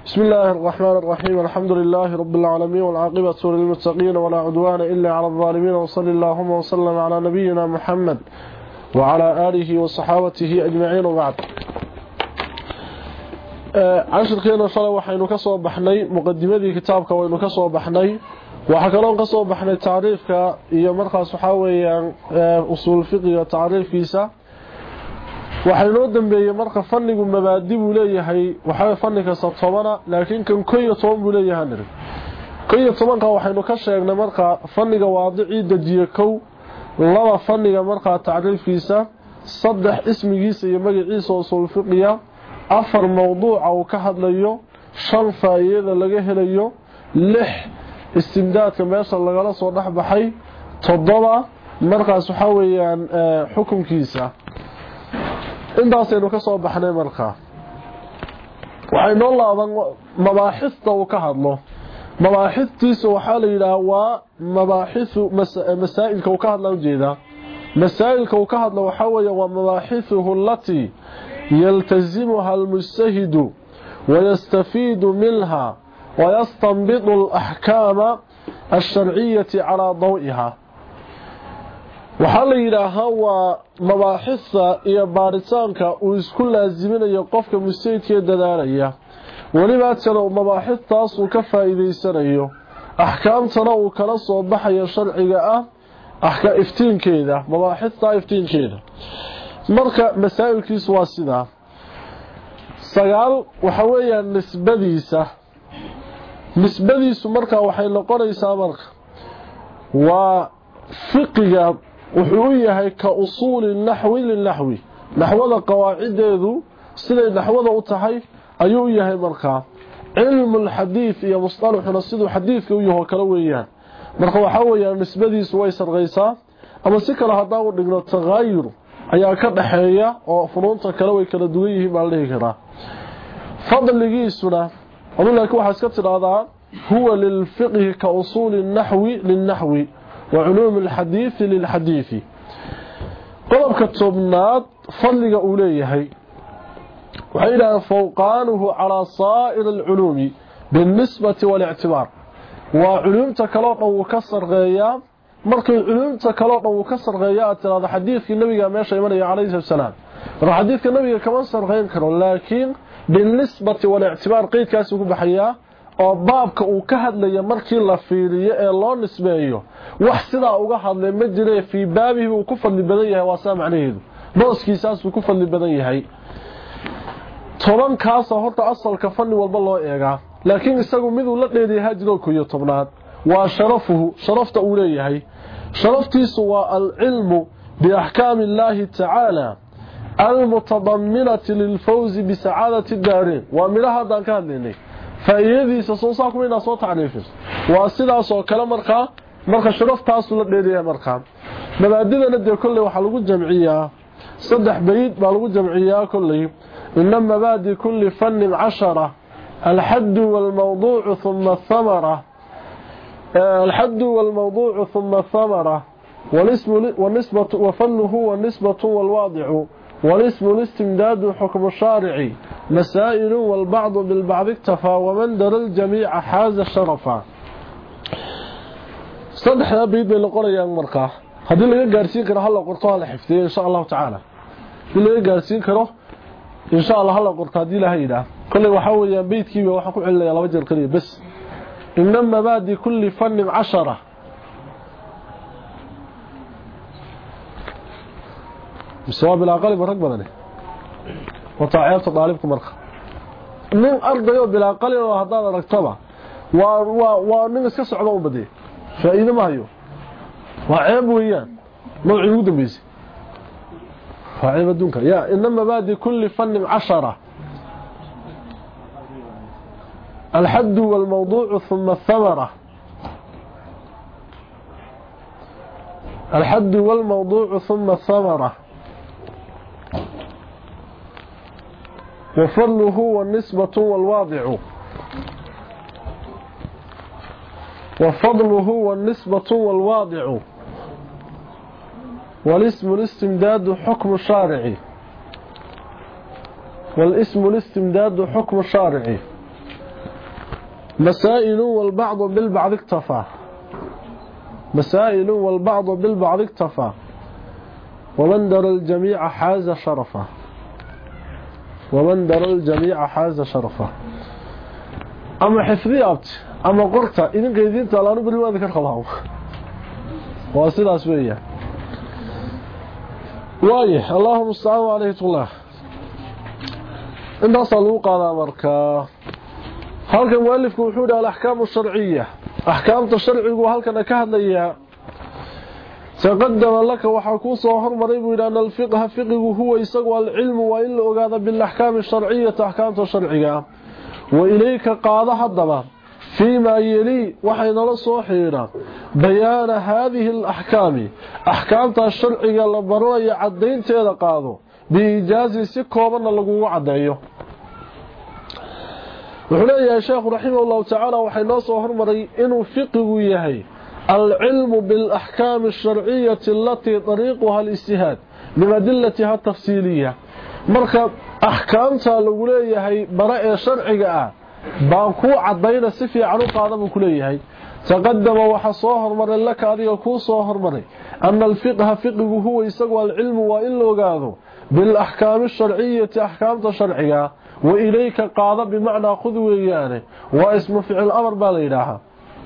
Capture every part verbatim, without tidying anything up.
بسم الله الرحمن الرحيم. الحمد لله رب العالمين والعاقبة للمتقين ولا عدوان إلا على الظالمين، وصلى اللهم وسلم على نبينا محمد وعلى آله وصحابته أجمعين. وبعد عشر خيرنا صلى وحينو كسو بحني مقدمة كتابك وينو كسو بحني وحكالون كسو بحني تعريفك إيا مرخى صحاوي أصول فقه تعريف كيسا waxaynoo dambeeyay marka fannigu mabaadi buu leeyahay waxa fanniga sababana laakiin kan koyo toban buu leeyahay nir koyo toban ka waxaynu ka sheegnay marka fanniga waadici dajiye kow laba fanniga marka tacriifkiisa saddex ismigiisa iyo magaciisa oo sulfiqiya afar mawduuca uu ka hadlayo shan faa'iido laga helayo lix istimdaadka meesha lagala soo dhaxbaxay toddoba markaas waxa weeyaan xukunkiisa intaasaynu ka soo baxnay markaa waxaynu laaban mabaaxista uu ka hadlo mabaaxistiisa waxaa la yidhaha waa mabaaxisu masaa'ilka uu ka hadla ujeeda masaa'ilka uu ka hadlo waxaa weeye waa mabaaxisuhu allatii yaltazimuha almujtahidu wayastafiidu minha wayastanbidu alaxkaama alsharciyati calaa dawiha waxaa la yidhaahaa waa mabaaxista iyo baaritaanka uu isku laaziminayo qofka mujtahidka dadaalaya weliba tana mabaaxistaas uu ka faa'iideysanayo axkaamtana uu kala soo baxayo sharciga ah ahka iftiinkeeda mabaaxista iftiinkeeda marka masaa'ilkiisu waa sidaa sagaal waxa weeyaan nisbadiisa nisbadiisu marka waxay noqonaysaa marka waa fiqiga wuxuu yahay ka usuul nahwi lilnahwi nahwada qawaacideedu siday nahwada u tahay ayuu yahay marka cilmu alhadith iyo mustalahuna sidoo xadiiska uu yahay kala weeyaan marka waxa weeyaan nisbadiisu way sarqaysaa ama si kala hadaa u dhigno tagaayur ayaa ka dhaxeeya oo funuunta kala way kala duwan yihiin baa la karaa fadligiisuna walaalku waxa iska tiraahdaa huwa lilfiqh ka usuul nahwi lilnahwi وعلوم الحديث للحديث قلبك التبنات فضلك أوليه وحيدا فوقانه على صائر العلوم بالنسبة والاعتبار وعلوم تكالوطا وكسر غياب مركز علوم تكالوطا وكسر غياب هذا حديث النبي ماشي يمني عليه السلام حديث النبي كمان صار غير كرو لكن بالنسبة والاعتبار قيد كاسوك بحياه oo baabka uu ka hadlaya markii la fiiriyo ee loo nisbeeyo wax sida uga hadlay ma jiray fi baabihi uu ku fadli badan yahay waa saamacneedu booskiisaas uu ku fadli badan yahay toban kaas horta asalka fanni walba loo eegaa laakiin isagu mid uu la dheedeeyaa jiro ku iyo tobnaad waa sharafuhu sharafta uu leeyahay sharaftiisu waa al-ilmu bi ahkaami Illaahi ta'ala al-mutadamminati lil-fawz bi sa'adati ad-daarin wa miraha dan ka hadlaynay faa'iidadiisa soo saaku inaa soo tacriifis waa sidaas oo kale markaa marka sharaftaas la dheedeeyaa markaa mabaadidana de kulli waxa lagu jamciyaa saddex bayd baa lagu jamciyaa kulli inna mabaadi kulli fannin ashara الحد والموضوع ثم الثمرة الحد والموضوع ثم الثمرة والاسم والنسبة وفنه والنسبة والواضع والاسم الاستمداد حكم الشارعي مسائل والبعض بالبعض اكتفى ومن در الجميع حاز الشرفا صدحنا بيد لقرية مرقى هذه اللي قارسين كره هلا قرطها لحفتين إن شاء الله تعالى اللي قارسين كره إن شاء الله هلا قرطها دي لهيدا كل وحاول بيت كيبه وحكو علا يلا وجه القرية بس إنما بادي كل فن عشرة بسواب الأقل برقبة ذلك وطاعيات طالبكم مرخ من أرضيو بلا قليل وهدان ركتبه ومن اسكس عضو بديه فإذا ما هيو وعيب ويان نوع يود بيسي فعيب الدنك يا إنما بادي كل فن عشرة الحد والموضوع ثم الثمرة الحد والموضوع ثم الثمرة وفضله والنسبة والواضع وفضله والنسبة والواضع والاسم الاستمداد حكم الشارعي والاسم الاستمداد حكم الشارعي مسائل والبعض بالبعض اكتفى مسائل والبعض بالبعض اكتفى ومن در الجميع حاز شرفه ومن در الجميع حاز شرفه أما حفظي أبت أما قرطة إذن قيدين تلانو بالما ذكر خلاهم واصل أسبوعية وايه اللهم استعانوا عليه الله إن صلوا قال مركا هل كان مؤلفك وحود الأحكام الشرعية أحكام الشرع وهل كان كهد ليها تقدم لك وحكو صهر مريب إلى أن الفقه فقه هو يسقى العلم وإلا أقاذ بالأحكام الشرعية أحكام الشرعية وإليك قاضها الضبا فيما يلي وحين لصوحينا بيان هذه الأحكام أحكام الشرعية لبروا عدين تيدا قاضوا بإجاز سكوبا لقوا عديه وحنا يا شيخ رحمه الله تعالى وحين صهر مريب إنه فقه يهي العلم بالأحكام الشرعية التي طريقها الاجتهاد بمدلتها التفصيلية مركب أحكامتها لقوليهي براء شرعية باكو عدين سفي عنو قادم كليهي تقدم وحصوهر مر لك هذه كو صوهر مر أن الفقه فقه هو يسقى العلم وإلا قاذو بالأحكام الشرعية أحكامتها الشرعية وإليك قاضب بمعنى خذويانه واسم فعل الأمر بالإلهة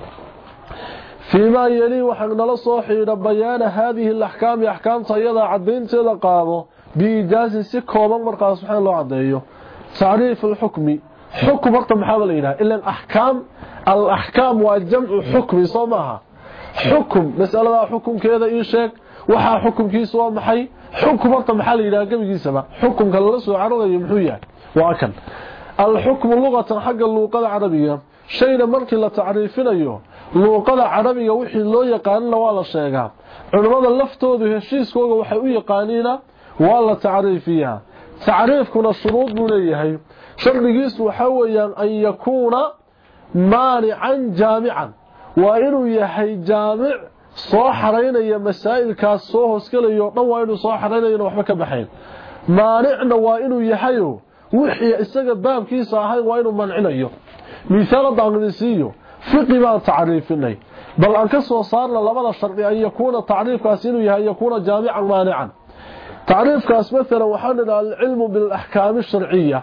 فيما يلي وحنا لصوحينا بيان هذه الأحكام أحكام طيدة عدين تيدا قاضو بإجاز سكوبا مرقى سبحانه الله عديه تعريف الحكم حكم وقت محاول إليها إلا الأحكام الأحكام والجمع حكمي صمها حكم مسألة حكم كذا إيشيك وحا حكم كيسوا محي حكم وقت محاول إليها قبل كيسوا حكم كاللسو عرض يمحويا وأكن الحكم لغة حق اللغة العربية شيء مركي لتعريفنا أيوه luuqada carabiga wixii loo yaqaan waa la sheegaa culimada laftoodu heshiiskooda waxay u yaqaaniina waa la taariifiyaa taariifkuna shuruud buu leeyahay shardigiisu waxa weeyaan an yakuuna maani'an jaami'an waa inuu yahay jaamic soo xareynaya masaa'ilkaas soo hoosgalayo dhan waa inuu soo xareynayo waxba ka baxayn maanicna waa inuu yahay wixii isaga baabkiisa ahay waa inuu mancinayo misaal daaqnisiyo فقه ما تعريفني بل أن كسو صارنا لبدا شرط أن يكون تعريف كاسينو يهي يكون جامعا مانعا تعريف كاس مثلا وحننا العلم بالأحكام الشرعية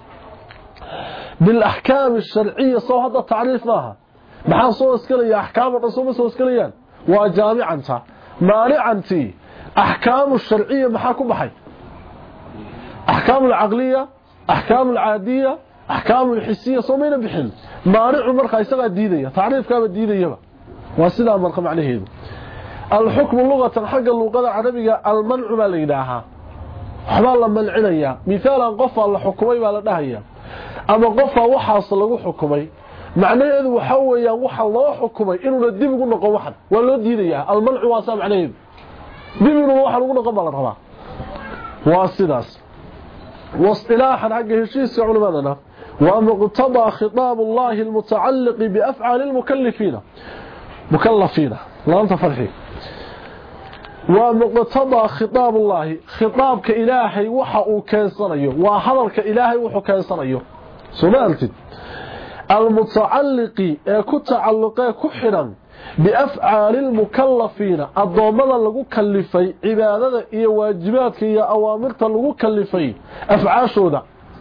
بالأحكام الشرعية صو هذا التعريف ماها محان صو اسكاليا أحكام الرسول صو اسكاليا وجامعا مانعا تي أحكام الشرعية محاكم بحي أحكام العقلية أحكام العادية أحكام الحسية صومين بحل مانع مرقى يسغى ديدية تعريف كامل ديدية واسدا مرقى معنى الحكم اللغة حق اللغة العربية المنع ما ليداها حبال لما العنية مثالا قفا لحكمي ما لدهية أما قفا وحاص لغو حكمي معنى إذا وحويا وحا الله حكمي إنه نديب قلنا قوحد ولا ديدية المنع واسا معنى ديب قلنا وحا لغونا قبل الربا واسداس واصطلاحا حق هشيس علماننا ومقتضى خطاب الله المتعلق بأفعال المكلفين مكلفين لا أنت فرحي ومقتضى خطاب الله خطابك إلهي وحا كانسانيو وحضرك إلهي وحا كانسانيو سمالتي المتعلق كتعلق كحرا بأفعال المكلفين الضوامد لغو كلفي عبادة إيا واجباتك إيا أوامرك لغو كلفي أفعال شودا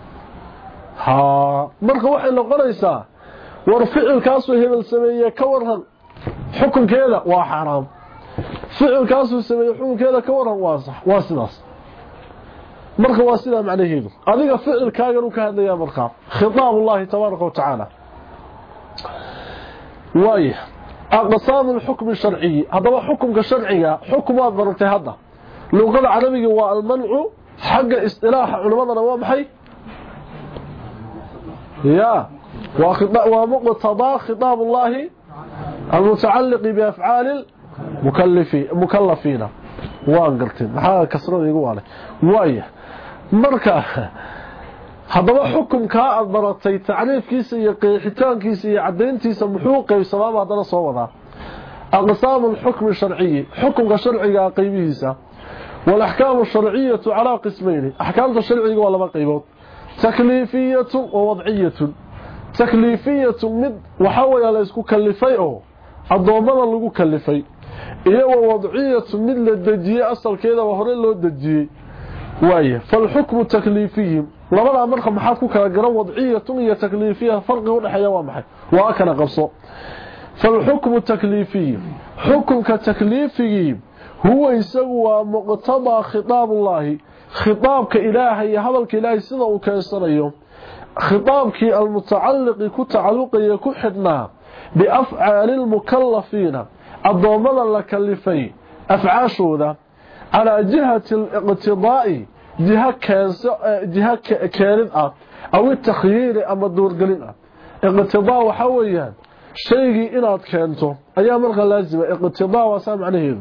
ها marka waxay noqonaysaa war ficilkaas uu hebel sameeyay ka waran xukunkeeda waa xaraam ficilkaas uu sameeyay xukunkeeda ka waran waa sax waa sidaas marka waa sida macnaheedu adiga ficilkaaga uu ka hadlaya marka khitaab Allah tabaaraka wa taala way aqsam al-hukm al-shar'i hadaba xukunka sharciga xukuma bartay hada luqada carabiga waa al-man'u xagga istilaaha culimadana waa maxay يا ومقتضى خطاب الله المتعلق بأفعال المكلفين مكلفين وانقلتين maxaa kasrada igu waalay way marka hadaba xukunka aad baratay tacriifkiisa iyo qeexitaankiisa iyo cadeyntiisa muxuu qaybsamaa hadana soo wada aqsaam al-hukm al-shar'i xukunka sharciga qaybihiisa wal ahkam al-shar'iyyah ala qismayn ahkamta sharciga waa laba qaybood تكليفية ووضعية takliifiyatu mid waxa weeye la isku kalifay oo adoomada lagu kalifay iyo wadciyatu mid la dajiyay asalkeeda hore loo dajiyay waaye fal hukmu takliifi labada marka maxaa ku kala garan wadciyatu iyo takliifiya farqi u dhaxeeya waa maxay waa kana qabso fal hukmu takliifi hukumka takliifi هو يسوى مقتضى خطاب الله خطابك إلهي هذلك إلهي سنة وكيسريه خطابك المتعلق كتعلق يكحدنا بأفعال المكلفين الضوامل المكلفين أفعاشوا ذا على جهة الاقتضاء جهة, جهة كارنة أو التخيير أما الدور قلنة اقتضاء وحويا شيء إناد كانته أيام الغلازمة اقتضاء وسامع عنه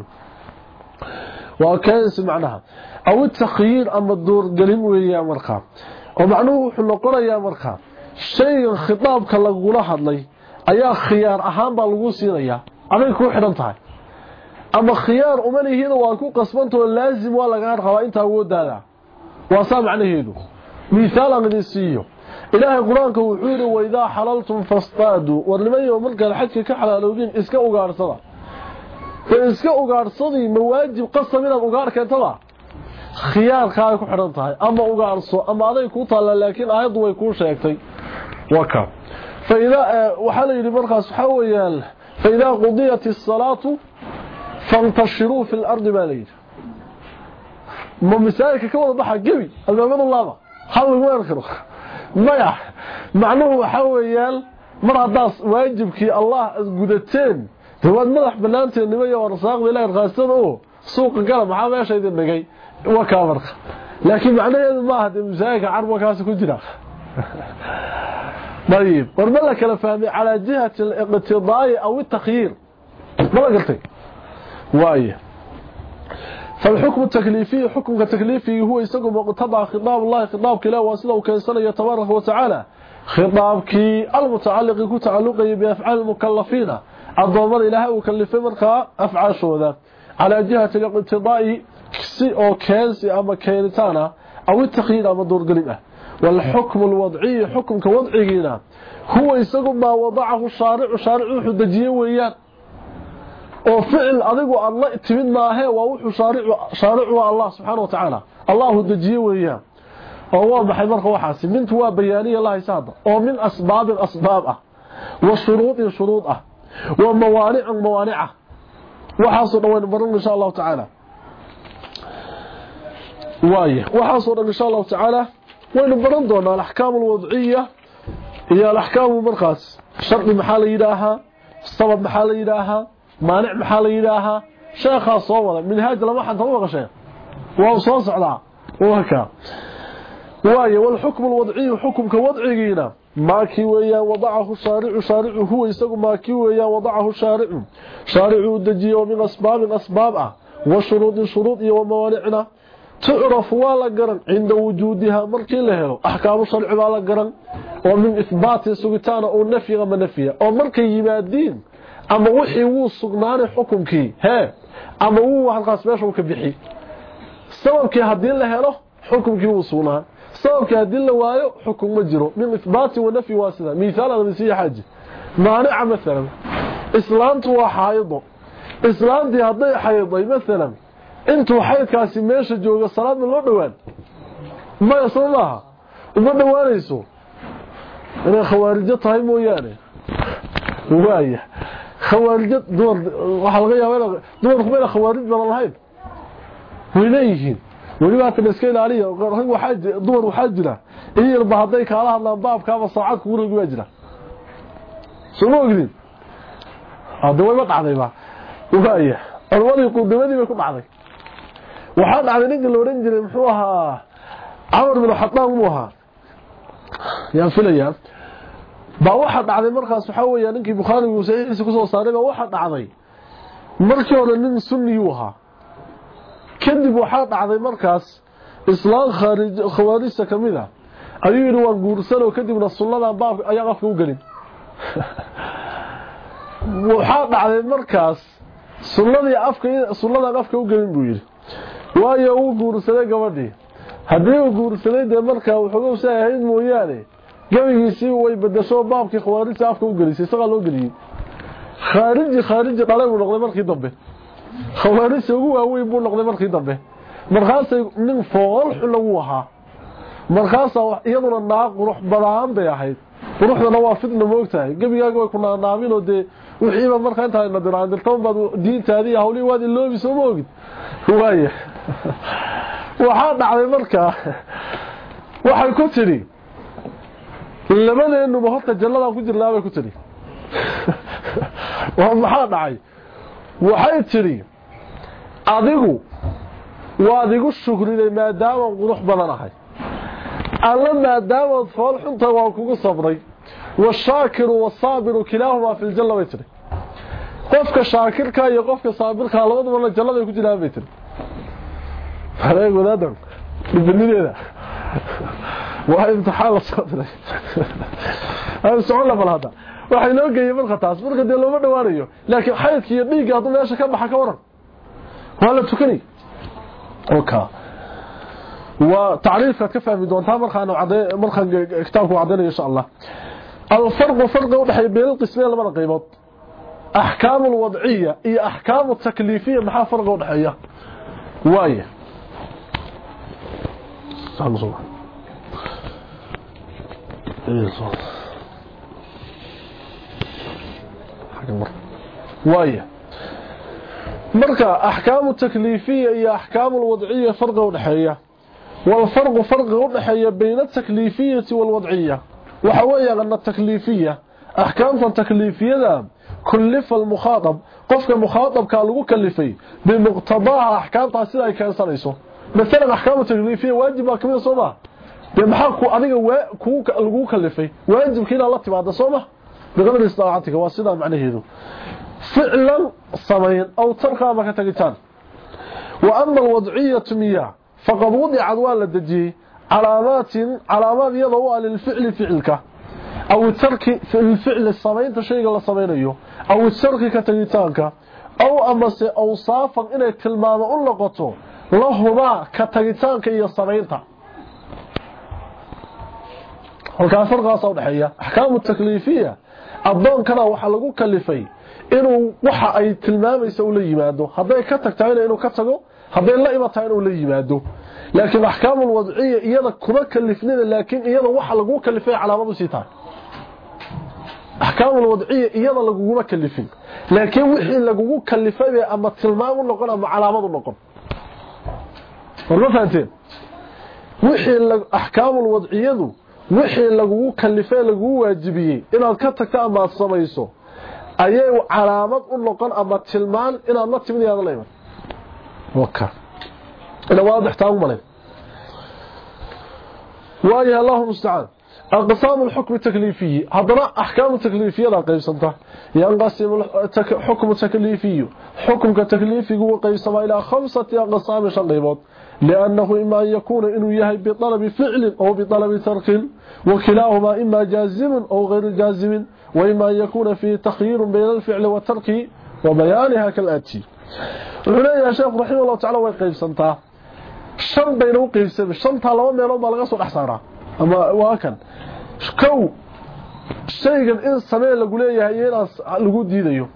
وكان سمعناها او التخيير اما الدور قليل ويا مرخا ومعنوه وحنا قريا مرخا شيء خطابك لغولا hadlay ayaa khiyaar ahaan baa lagu siinaya aday ku xiran tahay ama khiyaar uma leeyahay waa ku qasbanto laazim waa laga rabaa inta awoodaada waa saamacnaheedu misaal aan idinsiiyo ilaahay quraanka wuxuu yiri wayda halaltum fastadu warlimayo marka xajka ka xalaaloobin iska ugaarsada iska ugaarsadii mawaajib qasam inaad ugaar keentaba khiyaarkaaga ku xiran tahay ama ugaarso ama aday ku taala laakiin aayadu way ku sheegtay waka فإذا وحال يدي مرخص حويال فإذا قضيت الصلاة فانتشروا في الأرض بالليل ما مسالك كوضا بحا قوي المامن الله حاول ويركرو ما يح معنوه حويال مرة داس واجبك الله قدتين هو مدح بلانتي النمية ورساق إلهي الغاستان أوه سوق القلم maxaa meesha idin dhigay waa ka marka laakiin macnaheedu ma aha misaayga carwakaas ku jira طيب ورملا كلا فهمي على جهة الاقتضاء أو التخيير ما قلتي وايه فالحكم التكليفي حكم التكليفي هو يسقط مقتضى خطاب الله خطاب كلا واسله كان سنه يتبارك وتعالى خطابك المتعلق كتعلق بأفعال المكلفين الضمير إلهي وكلفه مرقى أفعال شوذا على جهة الاقتضاء كسي أو كانسي أما كينتانا أو التخيير أما دور قليمة والحكم الوضعي حكم كوضعينا هو يسقط ما وضعه الشارع وشارع حدجيه ويان وفعل أضيق الله اتمد معه ووحو شارع شارع الله سبحانه وتعالى الله دجيه ويان وهو بحي مرقى وحاسي من توا بياني الله يساعده ومن أسباب الأسباب وشروط شروط وموانع موانعه وحاصل وين برن إن شاء الله تعالى وايه وحاصل إن شاء الله تعالى وين برن دونا الأحكام الوضعية هي الأحكام المرخص شرط محال يداها السبب محال يداها مانع محال يداها شيخا صوّر من هذا لما حد هو شيء وهو صوص على وهكا وايه والحكم الوضعي حكم كوضعينا ماكي ويا وضعه الشارع شارع هو يسقط ماكي ويا وضعه الشارع شارع دجيه من اسباب اسباب وشروط شروط وموانعنا تعرف ولا قرن عند وجودها مركي لهلو احكام الشرع ولا قرن ومن اثبات سقطان او نفي ما نفي او مركي يمادين اما وحي و سقنان حكمكي ها اما هو halkaas meesha ka bixi sababkii hadii la helo حكمكي وصولها سببك هدي لا وايو حكم ما جرو من اثبات ونفي واسده مثال انا بسي حاجه مانع مثلا اسلامت وحايض اسلامتي هدي حيضي مثلا انتو حيدكاسي meesha jooga salaad loo dhawaan ma yasalaha uma dhawaanayso ina khawaarijo tahay mooyaane waaya khawaarijo door waxa laga yaabaa door kuma khawaarij badan lahayn wiilayhiin waliba tan iska ilaaliyo qorxin waxa dumar waxa jira in yar bahaday kala hadlaan baabka ama saacad ku wareeg jira soo ogdin hada way ma dhacday ba waaya arwadi qudubadii bay ku dhacday waxa dhacday ninka la oran jiray muxuu ahaa Amr bin Khattab uu ahaa yaa filaya ba waxa dhacday markaas waxa weeyaan ninkii Bukhari uu saxiixiisa ku soo saaray ba waxa dhacday markii hore nin sunni uu ahaa kadib waxa dhacday markaas islaam kharij khawaarij kamida ayuu yiri waan guursano kadibna sunnada baab ayaa qafka u galin waxa dhacday markaas sunnadii afka sunnada qafka u galin buu yiri waayo uu guursaday gabadhii hadii uu guursaday de markaa wuxuu u saahayd mooyaane gabigiisii way badasho baabkii khawaarijta afka u gelisay isaga loo geliyay khariji khariji dhalay uu noqday markii dambe khawaarijta ugu waaweyn buu noqday markii dambe markaas nin fool xulagu ahaa markaas iyaduna naaq qurux badan bay ahayd quruxdana waa fidna moogtahay gabigaaga way ku naanaabin oo de wixiiba markaa inta la diraan dirtoon baad diintaadii hawli waadi loobi soo moogid waaya waxa dhacday markaa waxay ku tiri labadeenuba horta jannada ku jirnaa bay ku tiri waa maxaa dhacay waxay tiri adigu waad igu shukriday maadaama qurux badan ahay alla maadaama fool xunta waa kugu sabray والشاكر والصابر كلاهما في الجنة بيتري قفك شاكرك يا قفك صابرك labadaba jannada ay ku jiraan beytri faray wadadan ibnida waa imtixaan sabray aan soo la balada waxay loo geeyay marka taas marka dee looma dhawaanayo laakiin xaydkii iyo dhiiga haduu meesha ka baxa ka waran waa la tukani oka wa taariifka ka fahmi doontaa markaan markaan kitaabku cadeynayo insha Allah الفرق فرق وحي بين القسمين لما قيمت احكام الوضعيه هي احكام التكليفيه ما فرق وحيه وايه صلوا ايه صوت وايه مركا احكام التكليفيه هي احكام الوضعيه فرق وحيه والفرق فرق وحيه بين التكليفيه والوضعيه وحوية أن التكليفية أحكام التكليفية كلف المخاطب قفك المخاطب كان لغو كلفي بمقتضاها أحكام تحصيلها كان سنيسو مثلا أحكام التكليفية واجبة كمية صومة بمحاكو أنيق كوك لغو كلفي واجب كينا الله تبعد صومة بغير استطاعتك واسدها معنى هذا فعلا صمين أو تركى مكتغتان وأما الوضعية مياه فقد وضع عدوان للدجي علامات علامات يضوء للفعل فعلك او الترك الفعل الصمين شيء لا صمينيو او الترك كتغيتانك او امس اوصافا اني تلمامه u noqoto lahuma كتغيتانك iyo sameynta halka farqaas u dhaxeeya ahkaamu takliifiya adoon kana waxa lagu kalifay inuu waxa ay tilmaamayso ula yimaado haday ka tagtayna inuu ka tago haday la imaatay inuu la yimaado لكن احكام الوضعيه iyada kuma kalifnida laakiin iyada waxa lagu kalifay calaamadu sitaa احكام الوضعيه iyada lagu ma kalifin laakiin wixii lagu kalifay ama tilmaam u noqon ama calaamad u noqon wala fahanteen wixii احكام الوضعيه wixii lagu kalifay lagu waajibiyay inaad ka tagto ama samayso ayay calaamad u noqon ama tilmaan inaad la timid leeyman waka إلا واضح تأمله وآيه الله المستعان أقسام الحكم التكليفي هذا أحكام التكليفية لا قيسمته ينقسم الحكم التكليفي حكم كتكليفي هو قيسم إلى خمسة أقسام شنقيبات لأنه إما أن يكون إنه يهي بطلب فعل أو بطلب ترك وكلاهما إما جازم أو غير جازم وإما أن يكون فيه تخيير بين الفعل والترك وبيانها كالآتي هنا يا شيخ رحمه الله تعالى ويقيسمته shan bayna u qeybsamay shanta laba meelood baa laga soo dhaxsaaraa ama waa kan kow shaygan in samee lagu leeyahay inaas lagu diidayo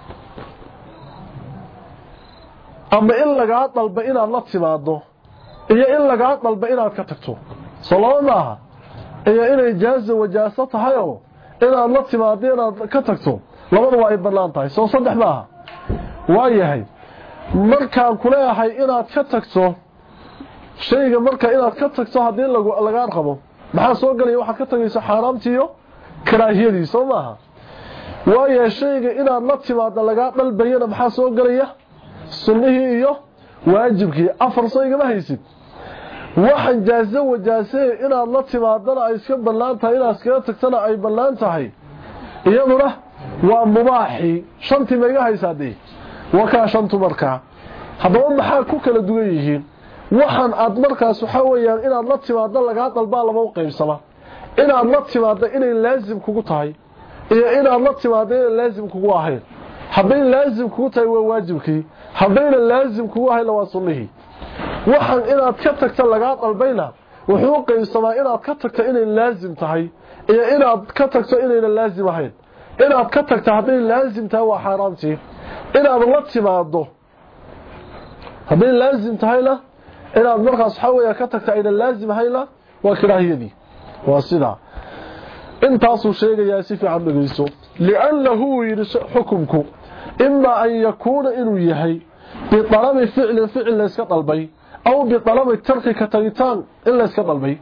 ama in laga dalba inaad la timaado iyo in laga dalba inaad ka tagto salaamaha iyo inay jaaza wajaaso tahay oo inaad la timaado inaad ka tagto labada waa ay banaan tahay soo saddex maaha waa yahay markaan ku leeyahay inaad ka tagto shayga marka inaad ka tagto hadii lagu laga qabo maxaa soo galay waxa ka tagaysa xaraamtiyo karaahiyadii soo maaha waayo shayga inaad la timaado laga dalbayna maxaa soo galaya sunnihii iyo waajibkii afar shayga ma haysid waxa jaaza wajaasay inaad la timaadana ay iska ballaan tahay inaad iska tagtana ay ballaan tahay iyaduna waa mubaaxi shantii ma iga haysaadii waka shantu marka hadaba maxaa ku kala duwan yihiin waxan aad markaas waxa weeyaan inaad la timaado laga dalbaa laba u qaybsama inaad la timaado inay laazim kugu tahay iyo inaad la timaado inay laazim kugu ahayn haday laazim kugu tahay waa waajibkii hadayna laazim kugu ahayn waa sunnihii waxan inaad ka tagto laga dalbayna wuxuu qaybsamaa inaad ka tagto inay laazim tahay iyo inaad ka tagto inayna laazim ahayn inaad ka tagto haday laazim tahay waa xaraamtii inaad la timaado haday laazim tahayna inaad markaas waxa weeye ka tagto ayna laazim ahayna waa karaahiyadii waa sida intaasuu sheegayaa si fiican dhageyso li'annahu xukumku imma an yakuna inuu yahay بطلب فعل فعل لا iska dalbay aw بطلب tarki ka tagitaan in la iska dalbay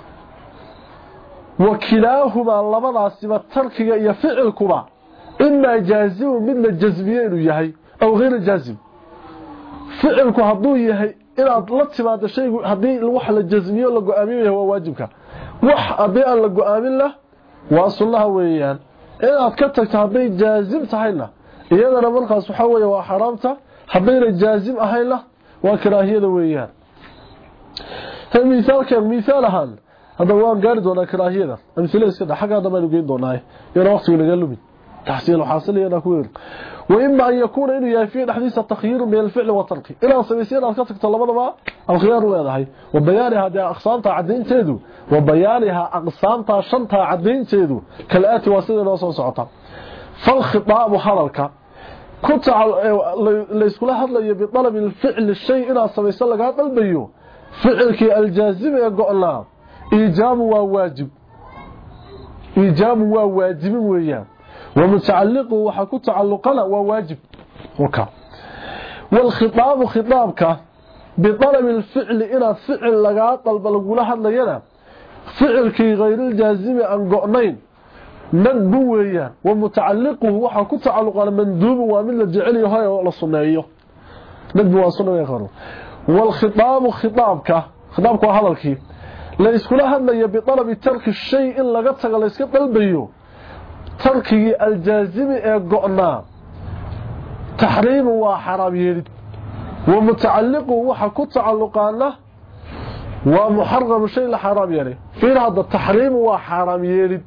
وكلاهما labadaasiba tarkiga iyo ficilkuba inma jaazim mid la jazmiyo inuu yahay aw غير jaazim ficilku haduu yahay inaad la timaado shaygu hadii wax la jazmiyo la go'aamiyo waa waajibka wax hadii aan la go'aamin la waa sunnaha weeyaan inaad ka tagto hadii jaazim tahayna iyadana markaas waxa weeye waa xaraamta haddayna jaazim ahayna waa karaahiyada weeyaan tan misaalkan misaalahan hada waan gaari doonaa karaahiyada amsilada iska dhaxaga dhammaan geyn doonaa yana waqtiga laga lumin tahsiil xaasil yana ku weyn wa imma an yakuna inuu yahay fi dhaxdiisa takhyir min al-fi'l wa tarki ila sameeyay aad ka tagto labadaba ama khiyaar leedahay wa bayaani hada aqsaamta cadeynteedu wa bayaaniha aqsaamta shanta cadeynteedu kalaati wasida noo soo socota fal khitaab hadalka كنت ليسكula hadlayo بطلب الفعل الشيء ina sameeyso laga dalbayo ficilkii aljaazim ee go'naa ijaab waa waajib ijaab waa waajib weeyaan ومتعلق waxa ku tacalluqana waa waajib waka والخطاب خطابك بطلب الفعل ina ficil laga dalba lagula hadlayana ficilkii غير الجازم aan go'nayn ندب ويان ومتعلقه waxa ku tacalluqana mandub waa mid la jecel yahay oo la suneeyo ندب waa suneeyo qaro wal khitab khitabka khitabku hadalkii la iskula hadlayo bi talab tarki shay in laga tago la iska dalbayo tarkigi aljaazim ee go'na tahriim waa xaraam yeelid ومتعلقه waxa ku tacalluqana waa muharram shay la xaraam yeelay fi hada tahriim waa xaraam yeelid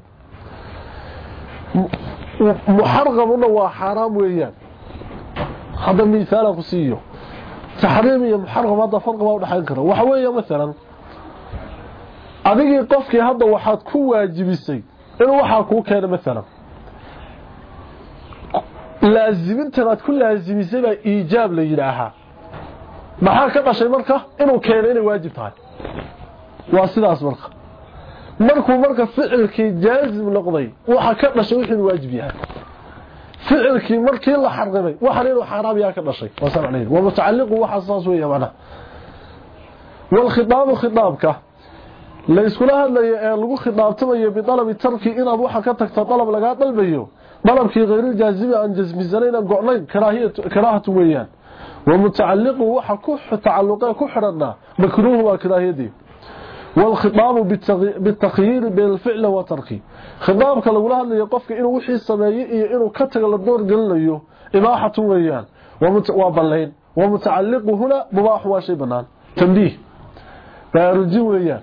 محرم وحرام ويان هذا مثال قصير تحريم يا محرم هذا فرق ما ودحين كره waxa weeye مثلا adigii qofkii hadda waxaad ku waajibisay in waxa ku keenay مثلا laaziminta aad ku laazimisay ba ijaab la yiraahaa maxaa ka dhashay marka inuu keenay inay waajib tahay waa sidaas marka markuu marka ficilkii jaazim noqday waxa ka dhashay wixii waajib yahay ficilkii markii la xarqay waxa inuu xaraam yahay ka dhashay wasabanayd wa mutacalliq waxa saas weeye macna wal khitab khitabka la iskula hadlayo ee lagu khitaabtamayo bi talab tarki inaad waxa ka tagto talab laga dalbayo talabkii غير jaazim aan jazmisanayna go'nayn karaahiyatu karaahatu weeyaan wa mutacalliq waxa ku tacalluqa ku xirana makruuh wa karaahiyadii والخطاب بالتخيير بين الفعل وتركه خطابك لو لا hadlayo qofka inuu wixii sameeyay iyo inuu ka tago la door galinayo ibaaxatu weeyaan waa balayn ومتعلق هنا مباح waa shay banaan tanbiih baarji weeyaan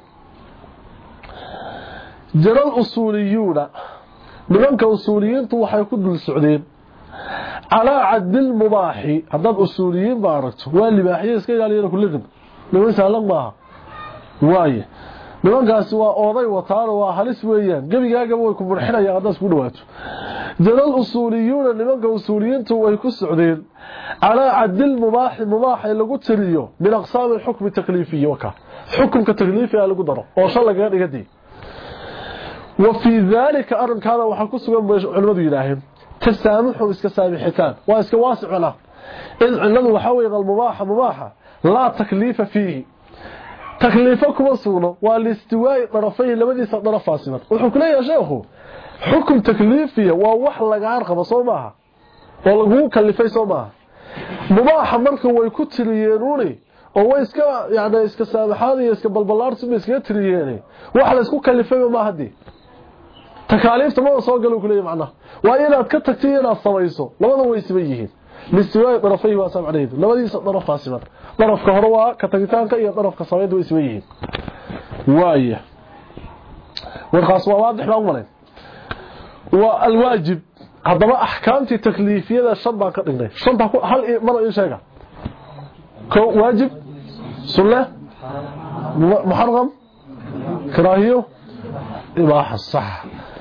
jaral usuliyuna nimanka usuliyiintu waxay ku dul socdeen ala adl mubaahi hadad usuliyiin baaragto waa libaaxiye iska ilaaliyeen kulligan niman saalan maaha waaye nimankaasi waa oday wataan waa halis weeyaan gabigaaga way ku burxinayaan hadaas ku dhawaato jaral usuliyuna nimanka usuliyiintu way ku socdeen ala adl mubaahi mubaahi lagu tiriyo min aqsaam al-hukm at-taklifiyya waka hukmka taklifiga lagu daro oo shal laga dhigay wa fi dhalika arin kana waxa ku sugan culimadu yiraahdeen tasaamuxu iska saabixitaan waa iska waasicna in ciladu waxa weey qal mubaaha mubaaha la taklifa fihi تكليفكم سونا والاستواء طرفي لبديس طرف فاصمت wuxuu kula yeeshay sheekhu xukum takliifiya waa wax laga arqaba Soomaha oo lagu kalifay Soomaha mubaaha marka way ku tiriyeenuni oo way iska yaada iska saabaxaad iyo iska balbalaartu iska tiriyeen wax la isku kalifay ma hadii takaaliifta ma soo galo kulay macna waa inaad ka tagtay inaad samayso labada way isba yihiin الاستواء طرفي واسمعنيد لبديس طرف فاصمت طرفka hore waa ka tagitaanka iyo طرفka sameeyay way isma yihiin waaye warqas waa waadix baan maray waa alwaajib hadaba ahkaamti taklifiyada shan baan ka dhignay shanta hal mar in sheega ko waajib sunna muharram karaahiyo ibaaha sax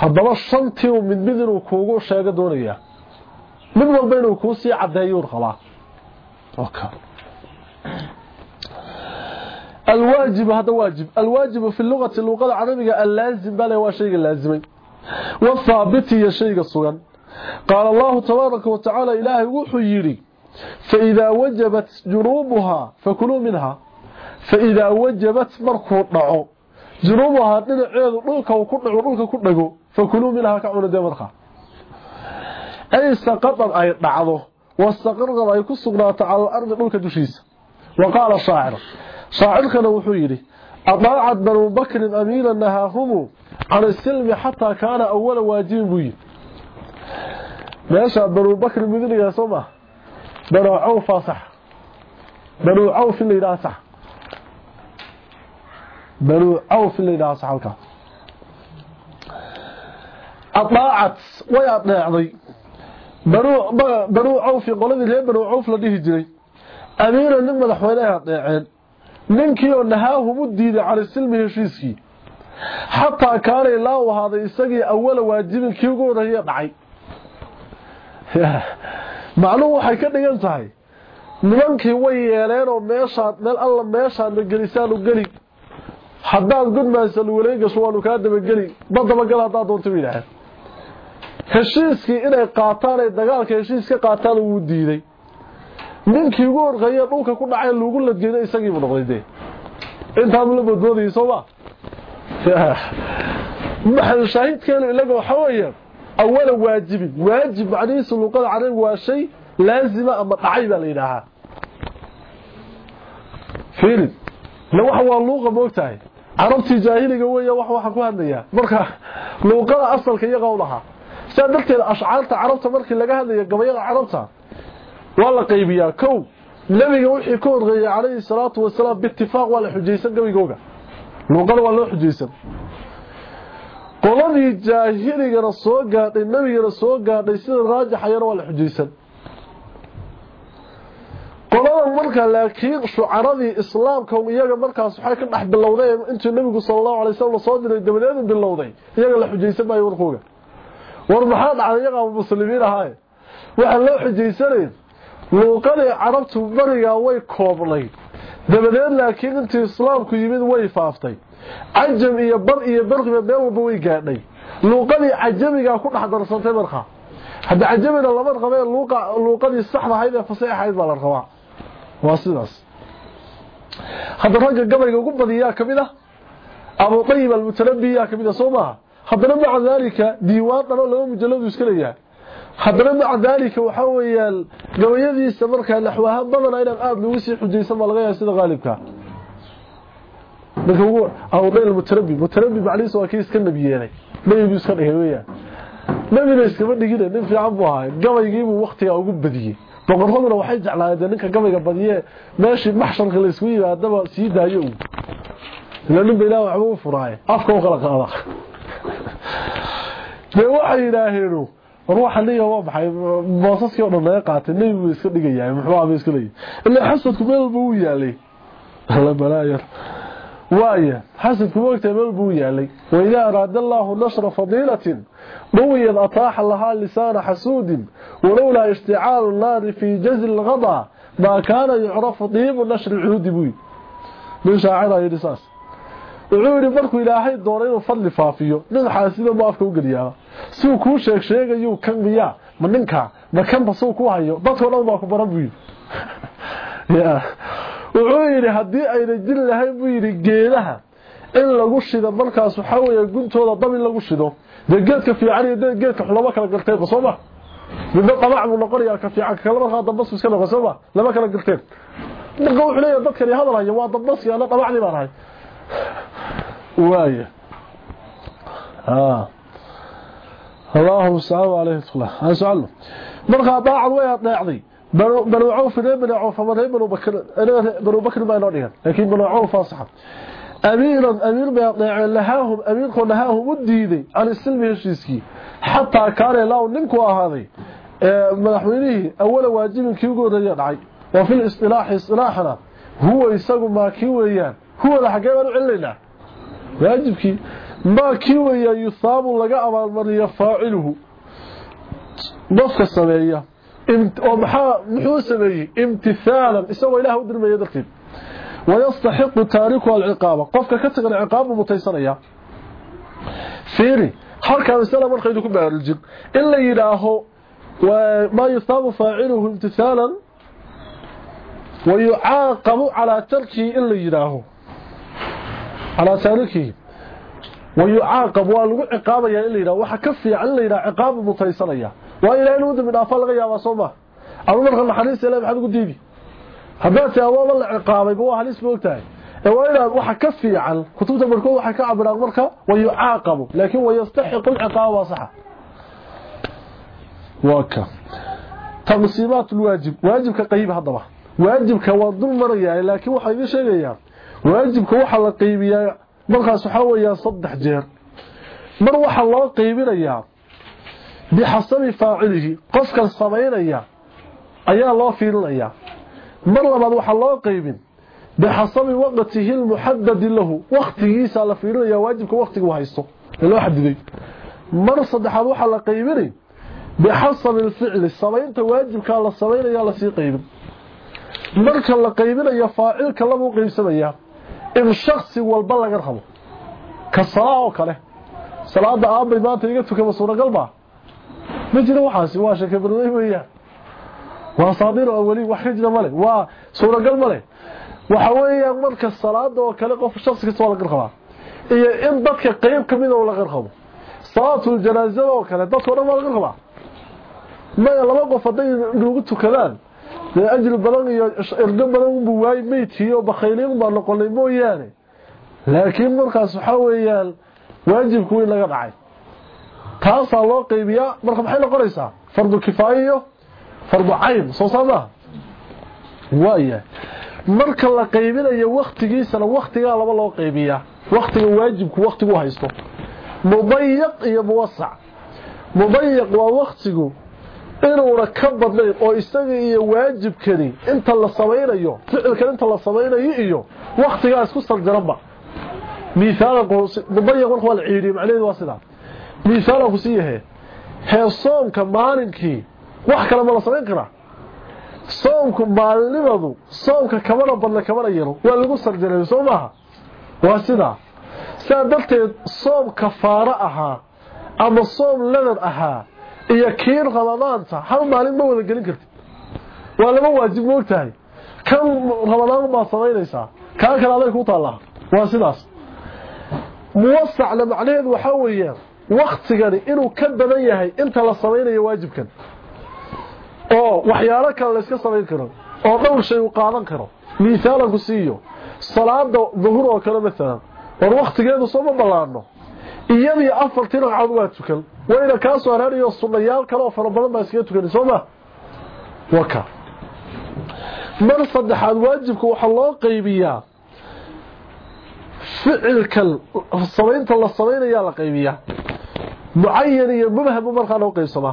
haddaba shantii mid mid inuu kuugu sheego doonaya mid walba inuu kuu sii cadeeyo rabaa okay الواجب هذا واجب الواجب في اللغة اللغة العربية اللازم بل هو شيء لازمي والثابت هي شيء الصغن قال الله تبارك وتعالى إلهي وحيري فإذا وجبت جنوبها فكلوا منها فإذا وجبت مركو نعو جنوبها دنعيد dhulka uu ku dhaco dhulka ku dhago فكلوا منها كعون دمرها أي سقطت أي dhacdo wasaqarqad ay ku sugnaato على الأرض dhulka dushiisa وقال الشاعر شاعر كان wuxuu yiri أضاعت بنو بكر أميرا نهاهم عن السلم حتى كان أول واجب بي ماشى بنو بكر مدنيا سوما بنو عوف صح بنو عوف اللي لا صح بنو عوف اللي لا صح halka أضاعت ويا ضيعضي بنو بنو عوف قولدي ليه بنو عوف la dhihi jiray أميرا nin madaxweynaha deeceen ninkii oo nahaahu mudiida cali silmi heshiiskii hatta kaanay la wahaaday isagii awal waajibinkii ugu horeeyay dhacay macluum waxay ka dhigan tahay nimankii way yeeleen oo meesha meel alla meesha la gelisaan u gali haddaad gudmaysan wareega suwaanu ka daba gali badaba gal hadaad doonto wiilaa heshiiskii inay qaataan ay dagaalka heshiiska qaataan uu diiday ninkii ugu horreeyay dhulka ku dhacay lagu la jeeday isagii buu noqday inta la badooday soo maxal shaahidkeena ilaga waxa weeye awal waajib waajib macnihiisu luqada carabiga waa shay laazim ama dhacay baa la yiraahdaa fiirid la waxa waa luqada moogtahay carabti jaahiliga weeye wax waxa ku hadlaya marka luqada asalka iyaga u lahaa sababteed ashcaarta carabta markii laga hadlayo gabayada carabta wala qaybiya kow nabiga wixii ka horreeyay calayhi salaatu wasalaam bittifaaq wala xujaysan gabigooga luqada waa loo xujaysan qoladii jaahiliga soo gaadhay nabiga soo gaadhay sida raajaxayna wala xujaysan qolada marka laakiin shucaradii islaamka iyaga markaas waxay ka dhax bilowdeen intii nabigu sallallahu alayhi wasallam soo diray dabadeed bilowday iyaga la xujaysan bay warkooga war maxaa dhacay iyaga muslimiin ahaay waxa loo xujaysanay luqada carabtu bariga way koobnay dabadeed laakiin intii islaamku yimid way faaftay ajam iyo bar iyo barqiba meel walba way gaadhay luqadii ajamiga ku dhex darsantay marka hada ajamina lama qabeen luqa luqadii saxda ahayd ee fasaxayd baa la rabaa waa sidaas hada ragga gabayga ugu badiyaa kamida Abu Tayyib al-Mutanabbi kamida Soomaa hadana maca dalika diiwaan dhan laba mujallad iska leeyahay hadana maca dalika waxa weeyaan gabayadiisa marka naxwaha badan inaan aad lagu sii xujaysan ma laga yahay sida qaalibka dadku Abu Tayyib al-Mutanabbi mutanabbi macliis waa kiis ka nabiyeenay nabigu iska dhigay weeyaan nabiga iska dhigay nin fiican buu ahaa gabaygiibu waqtiga ugu badiyay boqorraduna waxay jeclaayeen ninka gabayga badiyay meeshii maxsharka la isku yimaadaba sii daayo ilaa bilaa waxba u furaay afka u kala qaada de waxay yiraahdeen ruuxa liga waa baxay boosaskii oo dhan ay qaatay nabigu iska dhigayay muxuu ahaa iska leeyahay ilaa xasadku meel buu yaalay la balaaya وايه حسب وقت مال بو يالي واذا اراد الله نشر فضيله ضويت اطاح لها لسان حسود ولولا اشتعال النار في جزل الغضا ما كان يعرف طيب نشر العهود بو من شاعره يدساس وعوري markuu ilaahay doonay inuu fadli faafiyo nin xaasida ma afka u galiyaa si uu ku sheeg sheegayo kan biya ma ninka ma kan basoo ku hayo dadka dhan baa ku baran buu yaa wuxuu yiri hadii ay rajil lahay buu yiri geedaha in lagu shido markaas waxa weeye guntooda dab in lagu shido geedka fiican iyo geedka xulaba kala galtay qosoma midna qabac buu noqonayaa ka fiican kala markaa dabas iska noqosoma laba kala galtay dadka wuxuu leeyahay dadka ay hadalaya waa dabas iyo la qabacdi baan ahay waaye ah Allahu subhanahu wa ta'ala ha su'aalo markaa daacad way adeecday بنو بنو عوف بنو عوف بنو بكر بنو بكر ما نوديان لكن بنو عوف صح اميرا امير بيطيع لهاهم امير لهاهم وديدي على السلم هشيسكي حتى كان لاو نينكو اهادي مدحوينيه اول واجب كي ugu horeeyay dhacay oo fil istilaah istilaahana huwa isagu ma kii weeyaan huwa la xageeyo u cilinaa waajibki ما كيويا يثاب لغا أمالمريا فاعله نفك سمية ومحو سمية امتثالا اسوى إله ودر ما يدركين ويستحق تاركه العقابة قفك كتغ العقابة متيسرية فيري حركة مسألة مرخي يدكم بها الجن إلا يلاهو وما يثاب فاعله امتثالا ويعاقب على تركه إلا يلاهو على تاركه ويعاقب والغو عقابيا إلا يلاهو وحا كفي عن إلا يلاهو عقابة متيسرية وإلا إنه من أفال غيا وصومه أبو مرخي الحديث إلا بحد قديدي هباتي أول الله عقابي بوا حديث بوقتها وإلا وحا كفي عن كتبت مركو وحا كعب مركا ويعاقب لكن ويستحق العقاب وصحة وكا تمصيبات الواجب واجب كقيب هذا واجب كوضل مريا لكن وحا يدي شيغيا واجب كوحا لا قيبيا markaas waxa weeyaa saddex jeer mar waxa loo qaybinayaa bixasabi faa'ilihi qofka sameeynaya ayaa loo fiirinayaa mar labaad waxa loo qaybin bixasabi waqtihi almuhaddad lahu waqtigiisa la fiirinayaa waajibka waqtigu haysto loo xadiday mar saddexaad waxa la qaybinay bixasabi alficl sameeynta waajibka la sameeynaya la sii qaybin marka la qaybinayo faa'ilka lagu qaybsanayaa in shakhsi walba laga rabo ka salaa kale salaada aabay maanta iga tukama suuragal ba ma jiro waxaasi waa shaka barnay weeyaan waa saabir awali wax jira male waa suuragal male waxa weeyaan marka salaada oo kale qof shakhsi ka soo laga rabo iyo in dadka qayb kamid oo laga rabo salaatul janaazada oo kale dadka oo laga rabo ma laba qof haday lagu tukadaan لأجل بدن iyo irdo badan buu waay meeytiyo bakhaylin baa noqonay mooyaane laakiin markaas waxa weeyaan waajibku in laga dhacay taas loo qaybiyaa marka maxay noqonaysaa fardu kifaayo fardu ayn soo saama waaya marka la qaybinayo waqtigiisa waqtiga laba loo qaybiyaa waqtiga waajibku waqtigu haysto mudayyaq iyo muwassac mudayyaq waa waqtigu inuu ka badnay oo isaga iyo waajibkani inta la sameeyo ficilka inta la sameeyo iyo waqtigaas ku sarjaranba miisaal qoos mudayyaq wal ciidi macnaheedu waa sida miisaal ku siiyahay heesoonka maalinkii wax kale ma la sameyn karaa soonku maalinimadu soonka kamana badna kamana yaro waa lagu sarjaray soo maaha waa sida saadalteed soom kafaara ahaa ama soom ladar ahaa iyo kiin ramadaanta hal maalin ma wada gelin kartid waa laba waajib moogtahay kan ramadaan ma sameynaysaa ka kale aday ku taala waa sidaas muwassacna macnaheedu waxa weeyaan waqtigani inuu ka badan yahay inta la sameynayo waajibkan oo waxyaalo kale la iska sameyn karo oo dhowr shay u qaadan karo miisaal ku siiyo salaada dhuhur oo kale mesela war waqtigeedu soo ma balaano iyadii afartii ragcadood waa tukan wayna ka soo raadiyo sunnayaal kale oo fara badan baa iska tukan sooma waka mar saddexaad waajibku waxa loo qaybiyaa ficilka sameynta la sameynaya la qaybiyaa muayyan iyo mubham marka loo qaybsama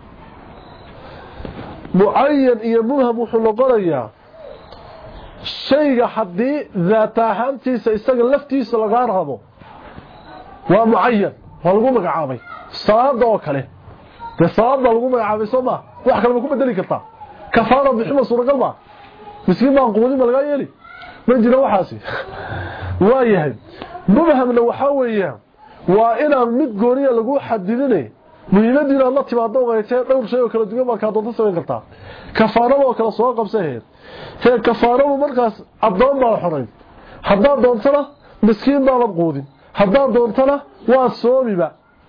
muayyan iyo mubham wuxuu noqonayaa shayga hadii daat ahaantiisa isaga laftiisa laga rabo waa muayyan waa lagu magacaabay salaada oo kale de salaada lagu magacaabay sooma wax kale ma ku bedeli kartaa kafaara bixima suuragal ma miskiin baan qoodin ma laga yeeli ma jiro waxaasi waa yahay mubhamna waxa weeyaan waa inaan mid gooniya lagu xadidinay muhiimadiina la timaado qeybtay dhowr shay oo kala duwan marka doonto sameyn kartaa kafaara oo kala soo qabsahay ee kafaara markaas adoon baa xoray hadaa doontana miskiin baa la qoodin hadaa doontana waa soomiba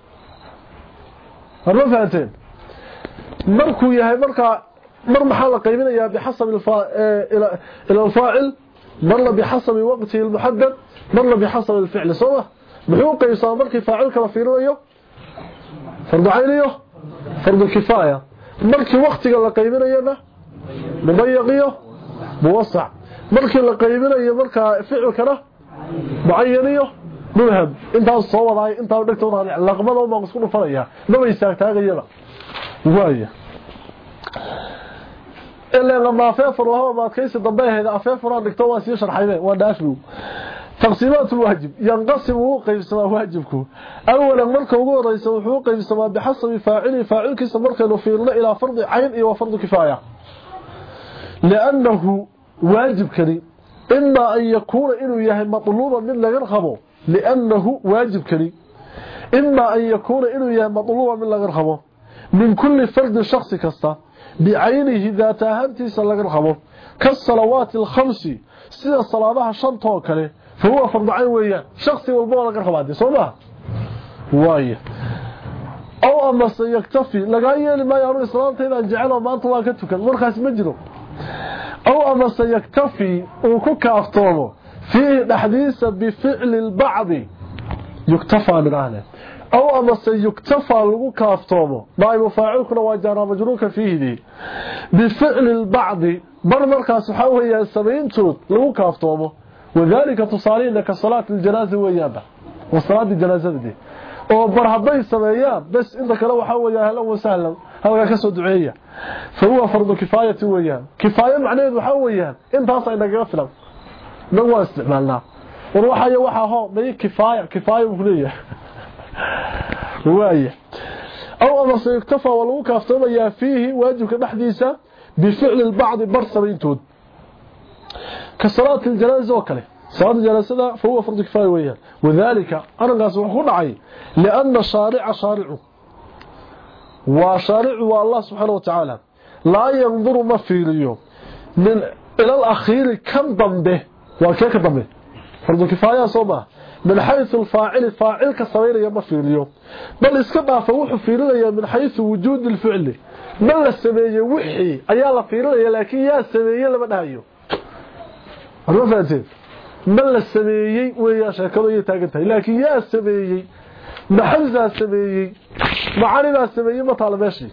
ma fahanteen markuu yahay marka mar maxaa la qaybinayaa bixasab ila al-fa'il mar la bixasab waqti al-muhaddad mar la bixasab al-fi'l soo muxuu qaybsaa markii faa'ilka la fiirinayo fardu ayniyo fardu kifaaya markii waqtiga la qaybinayna mubayyiqiyo muwassa' markii la qaybinayo marka ficilkana muayyaniyo mubham inta soo waday inta dhigtooda laqmada oo isku dhufanaya ma weysaagtaagayaba waaya ilaa lama feefur waxa ma adkaysi dambeeyay afeefur dhigto waa si sharxayay waa dhaafru تقسيمات الواجب ينقسم قيبسما واجبك اولا marka ugu horeysa wuxuu qaybsamaa bixasabi faa'ili faa'ilkiisa marka loo fiirino ila fardi ayn iyo fardi kifaaya لانه واجب كريم اما ان يكون انه يحيى مطلوبا من لغير خبو لانه واجب كريم اما ان يكون انه يحيى مطلوبا من لغير خبو من كل فرد شخص كستا بعينه ذات اهمتيس لغير خبو كالصلوات الخمس سيده صلاتها شنتو كله فهو فرض عين ويان شخصي والبو لغير خبادي سوما واي او اما سيكتفي لغايه ما يرى اسلامته ان جعله ما انت waa ka tukan markaas ma jiro أو أما سيكتفي وكافتومه في الحديث بفعل البعض يكتفى من أهله أو أما سيكتفى وكافتومه نائب فاعلكنا وجانا مجروكا فيه دي بفعل البعض برمركا سحوه السبعين توت وكافتومه وذلك تصالين لك صلاة الجنازة ويابة وصلاة الجنازة دي وبرهبي السبعيان بس إنك لو حوى أهلا وسهلا هذا كسو دعية فهو فرض كفاية ويان كفاية معناه وحويان انت اصلا انك غفلا نوا استعمالنا وروحا يوحا هو مي كفاية كفاية وكلية رواية او اما سيكتفى ولو كافتما فيه واجب كدحديثة بفعل البعض برسمين تود كصلاة الجنازة وكله صلاة الجنازة فهو فرض كفاية ويان وذلك انا قاسم وحون عي لان الشارع شارعه وشارع الله سبحانه وتعالى لا ينظر ما فيريو من الى الاخير كم ضمبه وكيف ضمبه فرض كفايه صوبه من حيث الفاعل فاعل كسوير ما فيريو بل اسك دافه و فيريو من حيث وجود الفعل ما لا سميه وحي ايا لا فيريو لكن يا سميه لما دايو هو فاهم ما لا سميه ويا شكله تاغنتay لكن يا سميه محمزه سميه معاني سميه ما طالباشي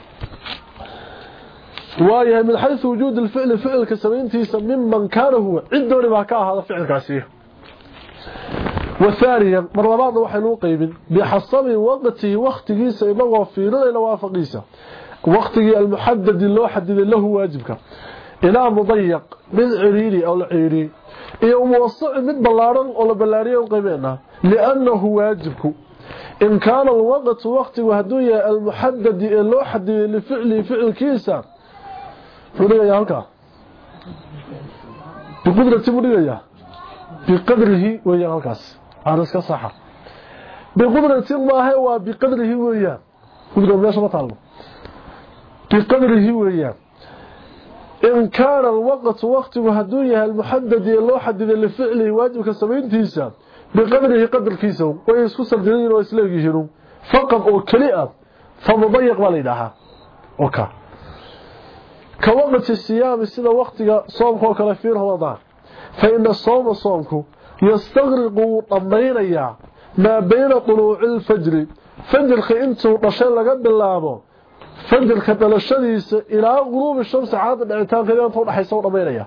وايه من حيث وجود الفعل فعل كسمينتيس ممن كان هو عندوري با كا هذا فعل كاسي والثانيا مرضات waxay loo qaybin bixasabi waqti waqtigiisa inagoo fiirada waafaqisa waqtigi almuhaddad loo xadiday lahu waajibka ila mudayyiq bil ciriri aw al ciriri iyo muwasac mid balaaran oo la balaariyo qaybina li'annahu waajibku in kana alwaqt waqti wahduya almuhaddad loo xadiday li fi'li fi'l kiisa فليا هلكا بقدرته مدغيا بقدره ويا هلكاس عارسك صح بقدرته ما هو بقدره ويا قدره ليش ما طالب بقدره ويا ان كان الوقت وقت وهدويه المحدد لو حدد لفعله واجب كسبينتيسا بقدره قدر كيسو ويسكو سدين ويسلغيهرو فقط او كليا فمضيق وليدها اوكي كوقت الصيام سيده وقتها صومك وكلا في رمضان فإن الصوم صومك يستغرق طمينيا ما بين طلوع الفجر فجر انتو دشن laga bilaabo fajrka dalashadiisa ila غروب الشمس عاد dhicitaankeeda inta dhaxayso dhameynaya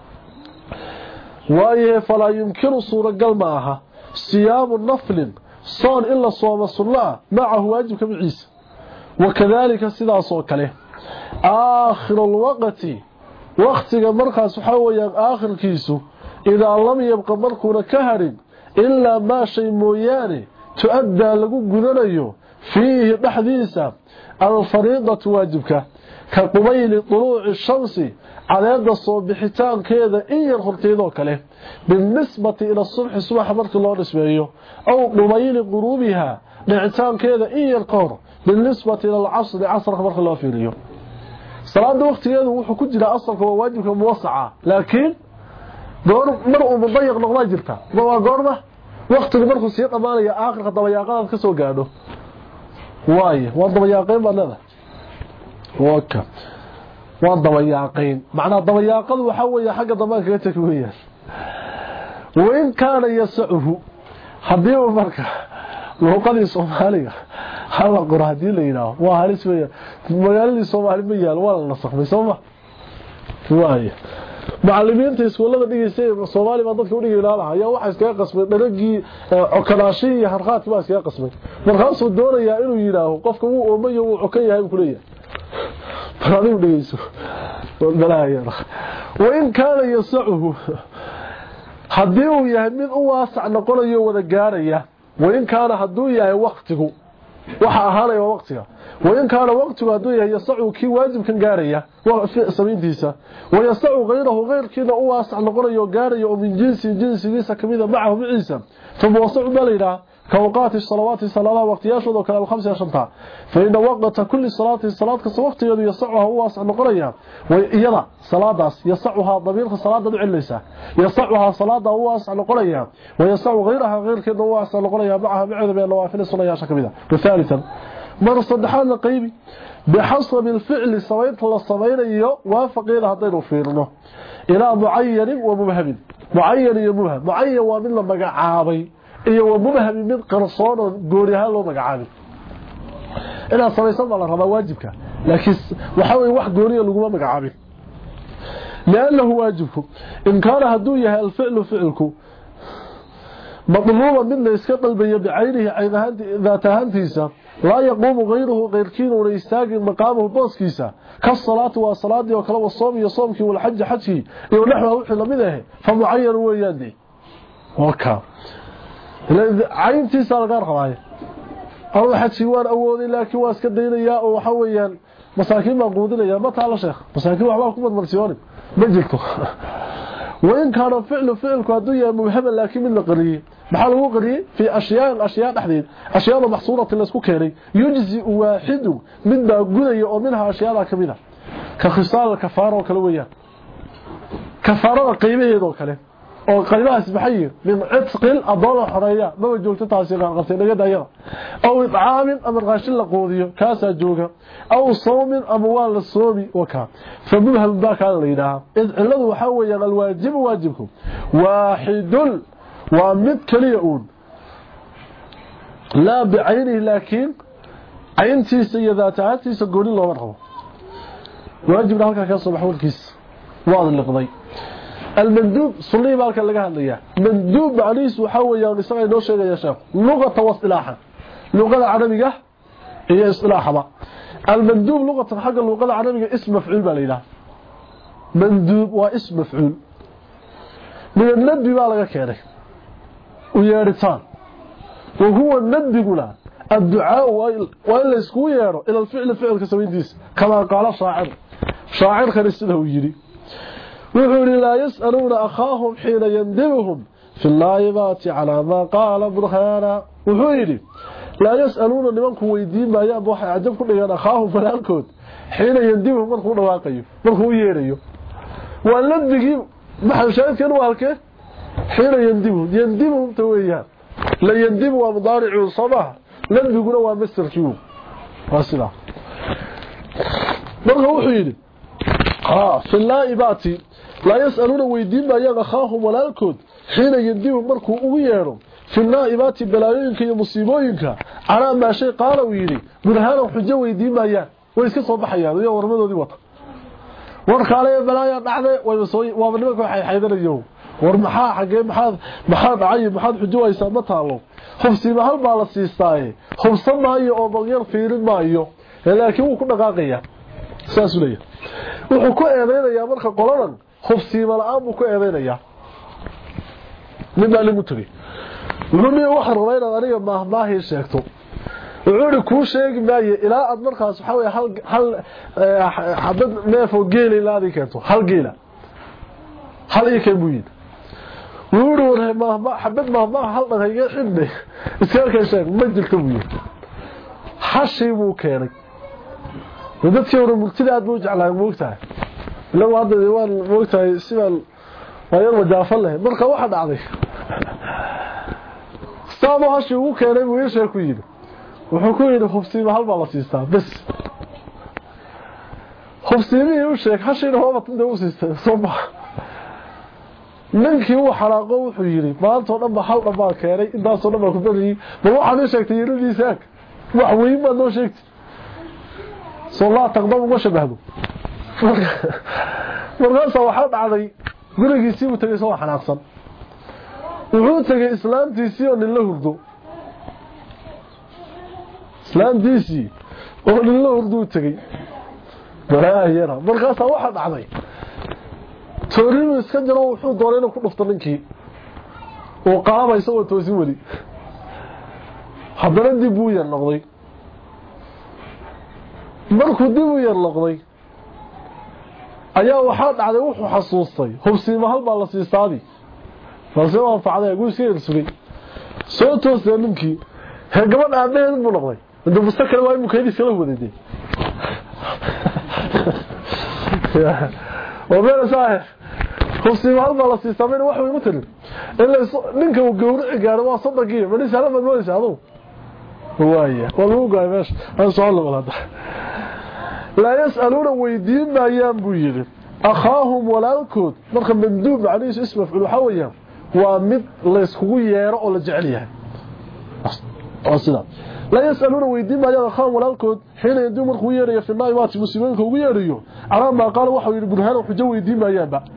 waaye fala yumkinu suura galmaaha صيام النفل صون الا صوم الصلاه معه واجب كبعيس وكذلك sidaas oo kale آخر الوقت وقتك مركز حويا آخر كيسو إذا لم يبقى مركونا كهرين إلا ما شيء موياني تؤدى لقو قدنيو فيه بحديثة الفريضة واجبك كقبيل طلوع الشمس على يد الصبحتان كذا إن يرخلتينوك له بالنسبة إلى الصبح الصبح مرك الله نسبيه أو قبيل غروبها نعتان كذا إن يرقور بالنسبة إلى العصر عصر مرك الله فيه صلاة وقتيده wuxuu ku jira asalka waa waajibka muwasaca laakiin goor mar uu mudayiq noqdo jirta waa goorma waqtiga markuu sii dhamaanaya aakhirka dabayaaqada ka soo gaadho waaye waa dabayaaqeen badana waka waa dabayaaqeen macna dabayaaqadu waxa weeye xagga damaanka ka takweeyay وين كان يسعه hadii marka luqadii Soomaaliga hal quraadii leeyahay waa halis weeye magaaladii Soomaali ma yaal wala nasaqmay Soomaa waaye macallimiinta iskuulada dhigaysay Soomaali ma dadka u dhigay ilaalaha ayaa waxa iskaga qasbay dhalagii cokadaashii iyo harqaad baa iskaga qasbay markaas uu doonayaa inuu yiraaho qofka uu oomayo uu cokan yahay ku leeyahay faraadii dhigayso walaayar وين كان يسعه haddii uu yahay mid u waasac noqonayo wada gaaraya wain kaana hadduu yahay waqtigu waxa ahaanaya waqtiga wain kaana waqtigu hadduu yahay yasacu kii waajibkan gaaraya samayntiisa wayasacu غayrahu غayrkiina u waasac noqonayo gaaraya oo min jinsi jinsigiisa kamida macahu ciisa famuwasacu balayna كوقات الصلوات صلاة وقتياشود وكلا الخمسة شنطة فإن وقت كل صلاة صلاة كسوقت يدو يسعها هو أصع نقرية ويضع صلاة يسعها ضمير صلاة دعي ليسا يسعها صلاة هو أصع نقرية ويسع غيرها غير كده هو أصع نقرية معها معها بين النوافل الصلاة شكبيرة. وثالثا مر الصدحان القيبي بحسب الفعل سويت للصمين وافق إلى هطين فيرنه إلى معين ومبهم معين ومبهم معين ومن لما عابي iyo wabubahami mid qarsoon oo gooriyaha loo magacaabay ina samaysan la raba waajibka laakiin waxa way wax gooriya lagu magacaabay لانه واجبku in kaana haduu yahay alficlu ficilku مطلوبا من iska qalbiyo bicaynihi aynahanti daatahantiisa la yaqumu ghayruhu ghayrkiina uu istaagin maqaamuhu booskiisa ka salaatu wa salaadi oo kala wasoom iyo soomkii wal xaj xajki iyo naxwa wixii lamid ah fa muayyan weeyaan waka عينتيسا laga rabay oo waxa jiwaan awoodi laakiin waa iska deynaya oo waxa weeyaan masaakiin ma quudinaya ma taalo sheekh masaakiin waxba ku madmarsiyoon ma jirto وين كان فعل فعلك هدوية مبهمة لكن من القرية محل هو قرية في أشياء الأشياء تحديد أشياء محصورة لسكو كيري يجزي واحد منها قدية ومنها أشياء كمينة كخصال الكفارة وكلوية كفارة قيمة يدو كلام oo qaybaha isbaxay min cidqil adoo xoraya ma joogto taasiga qabtay laga daayada aw it'aamin ama raashin la qoodiyo kaasa jooga aw sawmin ama waa la soomi waka fabulha baka leeyahay idciladu waxa weeyaan alwaajib waajibku waahidun wa mid kaliya uun la bi'aynihi laakin ayntiisa iyo daataatiisa gooni loo rabo waajibna halka ka soo baxwalkiis waa la qday المندوب صلي بالك لغا هدليا مندوب عليس waxa weeyaan isaga inoo sheegaya sheekh luqada wasilaaha luqada carabiga iyo islaaxaba المندوب لغه حق اللغه العربيه اسم مفعول باليلا مندوب واسم مفعول من الندب baa laga keenay u yeeritaan وهو الندب قولا الدعاء ولا اسكو yeero ila الفعل فعل كسوينtiis kama qaala shaacir shaacir kan sida uu yiri وحول لا يسألون أخاهم حين يندبهم في اللايبات على ما قال برهانا وحول لا يسألون لمنكم ويدين ما يأبو عجب كل يان أخاهم فلانكود حين يندبهم من خون واقعي من خون يريو وأن لدقي محل شاهد كانوا هالك حين يندبهم يندبهم تويان لا يندبوا مضارع صباح لن يقولوا مستر كيو واصلا من هو حين آه في اللايبات لا يسألون ويدين ما يغخاهم ولا الكود حين ينديهم مركو اويرو في النائبات بلايينك يا مصيبوينك على ما شيء قال ويري برهان وحجه ويدين ما يا way iska soo baxayaan iyo warmadoodii wata warkaale balaaya dhacday way soo waabnimo waxay xaydanayo war maxaa xagee maxaa maxaa dhacay maxaa xujooysa ma taalo hubsiba hal baa la siistay hubsan maayo oo balyar fiirin maayo laakiin uu ku dhaqaaqaya saas u leeyahay wuxuu ku eedeynaya marka qoladan hubsiba la'aan uu ku eedeynaya midna lagu tagay wuxuu waxaan rabayna aniga ma maahi sheegto wuxuu ku sheegi maayo ilaa aad markaas waxa way hal hal xabad neefo geeli laadi keento hal geela hal iyo kabuyin wuxuu ma ma xabad ma ma hal dhaqayo xidne iska ka sheeg ma jirto buyin hashi buu keenay dadkii hore mugtida aad buu jeclaa moogtahay la wada waan moogtahay sidan waayar wajaafan leh marka waxa dhacday saabo hashi uu keenay buu yeeshay ku yiri wuxuu ku yiri hubsiima hal baa la siistaa bas hubsiimii uu sheeg hashina waa tan uu siistay sooba ninkii uu xalaaqo wuxuu yiri maanta oo dhan ba hal dhaba keenay intaas oo dhan ba ku badiyay ma waxa sheegtay yiridiisa wax weyn ma noo sheegtay صلاة تقدم وشبهه markaas waxa dhacday gurigiisii uu tagay soo xanaaqsan wuxuu tagay islaamtiisii oo la hurdo islaamtiisii oo la hurdo tagay baraayana markaas waxa dhacday tooriyo iska jiro wuxuu doonay inuu ku dhufto ninkii oo qaabayso oo toosin wali haddana dib uu yar noqday markuu dib uu yar noqday ayaa waxa dhacday wuxuu xasuustay hubsiima hal baa la siistaadi balse waa facday guuskeed sugay soo toosay ninkii he gabadh aabaheed buu noqday inta mustaqbal waa inuu keedii soo waday وبين صاحب خصي والله لا سيستمر wax way mutan illa ninka uu gowraci gaaro waa sadaqii ma nisala ma mooysa adu waaya waluu gaamesh aan soo lawada la yasaluna weydiin maayaan buu yiri akhaahum walaalkood marka manduub macnihiisu isma fulu xawaya waa mid la iskugu yeero oo la jecel yahay asida la yasaluna weydiin maayaan akhaahum walaalkood xina yaduu markuu yeerayo fi naayimaat musliminka ugu yeerayo على ما قال وحو يري برهان وحجو ويدين مايان با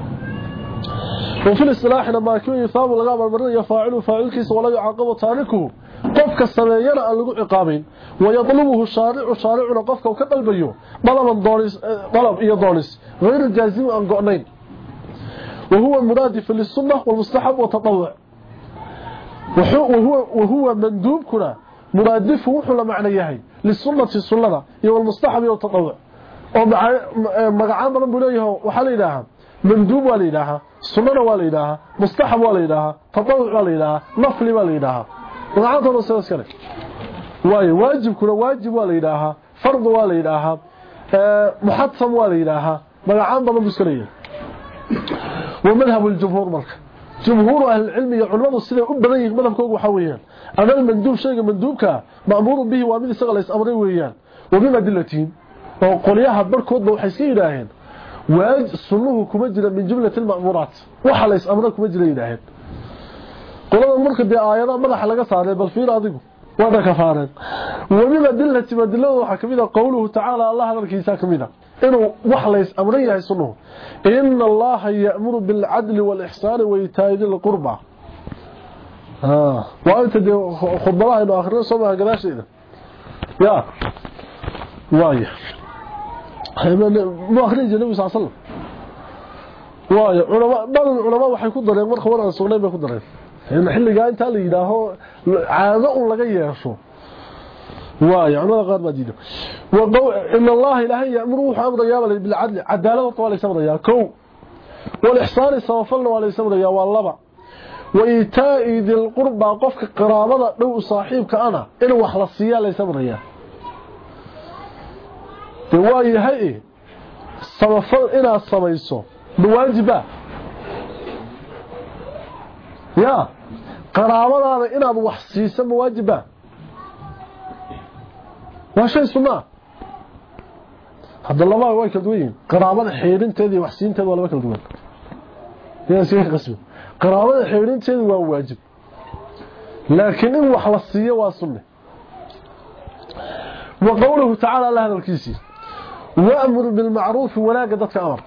وفي الاصطلاح لما كان يثاب لغا مرمر يفاعل فاعل كيس ولا يعاقب تاركه قفك السمينا ان لو عقابين ويطلبه الشارع الشارع قفك وكدلبيو طلب دونس طلب اي دونس غير الجازم ان قنين وهو المرادف للسنه والمستحب والتطوع وهو وهو مندوب كنا مرادف وحو معنى يحيى للسنه السنه والمستحب والتطوع oo magacaan badan buu leeyahay waxa la yiraahdaa manduub waa la yiraahdaa sunnada waa la yiraahdaa mustahab waa la yiraahdaa tadawuc waa la yiraahdaa nafli waa la yiraahdaa magacaantooda sidaas kale waayo waajibkuna waajib waa la yiraahdaa fard waa la yiraahdaa ee muhattam waa la yiraahdaa magacaan badan buu iskaleeyahay ومذهب الجمهور marka جمهور اهل العلم iyo culimadu sida u badan yihiin madhabkoodu waxa weeyaan amal manduub shayga manduubka ma'mur bihi waa mid isaga la ismray weeyaan wabima dilatiin oo qoliyaha barkoodba waxay iska yiraahdeen waaj sunnuhu kuma jira min jumlatil ma'murat waxa la ismray kuma jira yiraahdeen qolada marka de aayada madaxa laga saaray bal fiir adigu wada kafaareen wabima dilati madiladu waxa kamida qowluhu ta'ala allah hadalkiisa kamida inuu wax la ismray yahay sunnuhu inna allaha ya'muru bil adli wal ihsani wa ita'i dhil qurba ah waa inta de khudbadaha inuu akhriyo soo gadaasheeda ya waayo ما أخرج النبي صلى الله عليه وسلم واي علماء بعض العلماء waxay ku dareen marka waran sugnay bay ku dareen in xilliga inta la yiraaho caado uu laga yeesho واي culimada qaar baa diido waqow in allah ilaahay ya'muru amraya bil adl adaalada waa la sameeyaa kow wal ihsaan sawfalna waa la sameeyaa waa laba wa itaa'i dhil qurba qofka qaraabada dhow saaxiibka ana in wax la siiyaa la sameeyaa waayahay sabafal inaad samayso waajiba ya qaraabadaada inaad wax siiso waajiba waa shay sunna hadda laba way kala duwan qaraabada xeerinteedii wax siinteeda waa laba kala duwan yaa si qasbi qaraabada xeerinteedu waa waajib laakiin in wax la siiyo waa sunna وقوله تعالى الله هذا الكيسي وأمر بالمعروف ولا قدتك أمر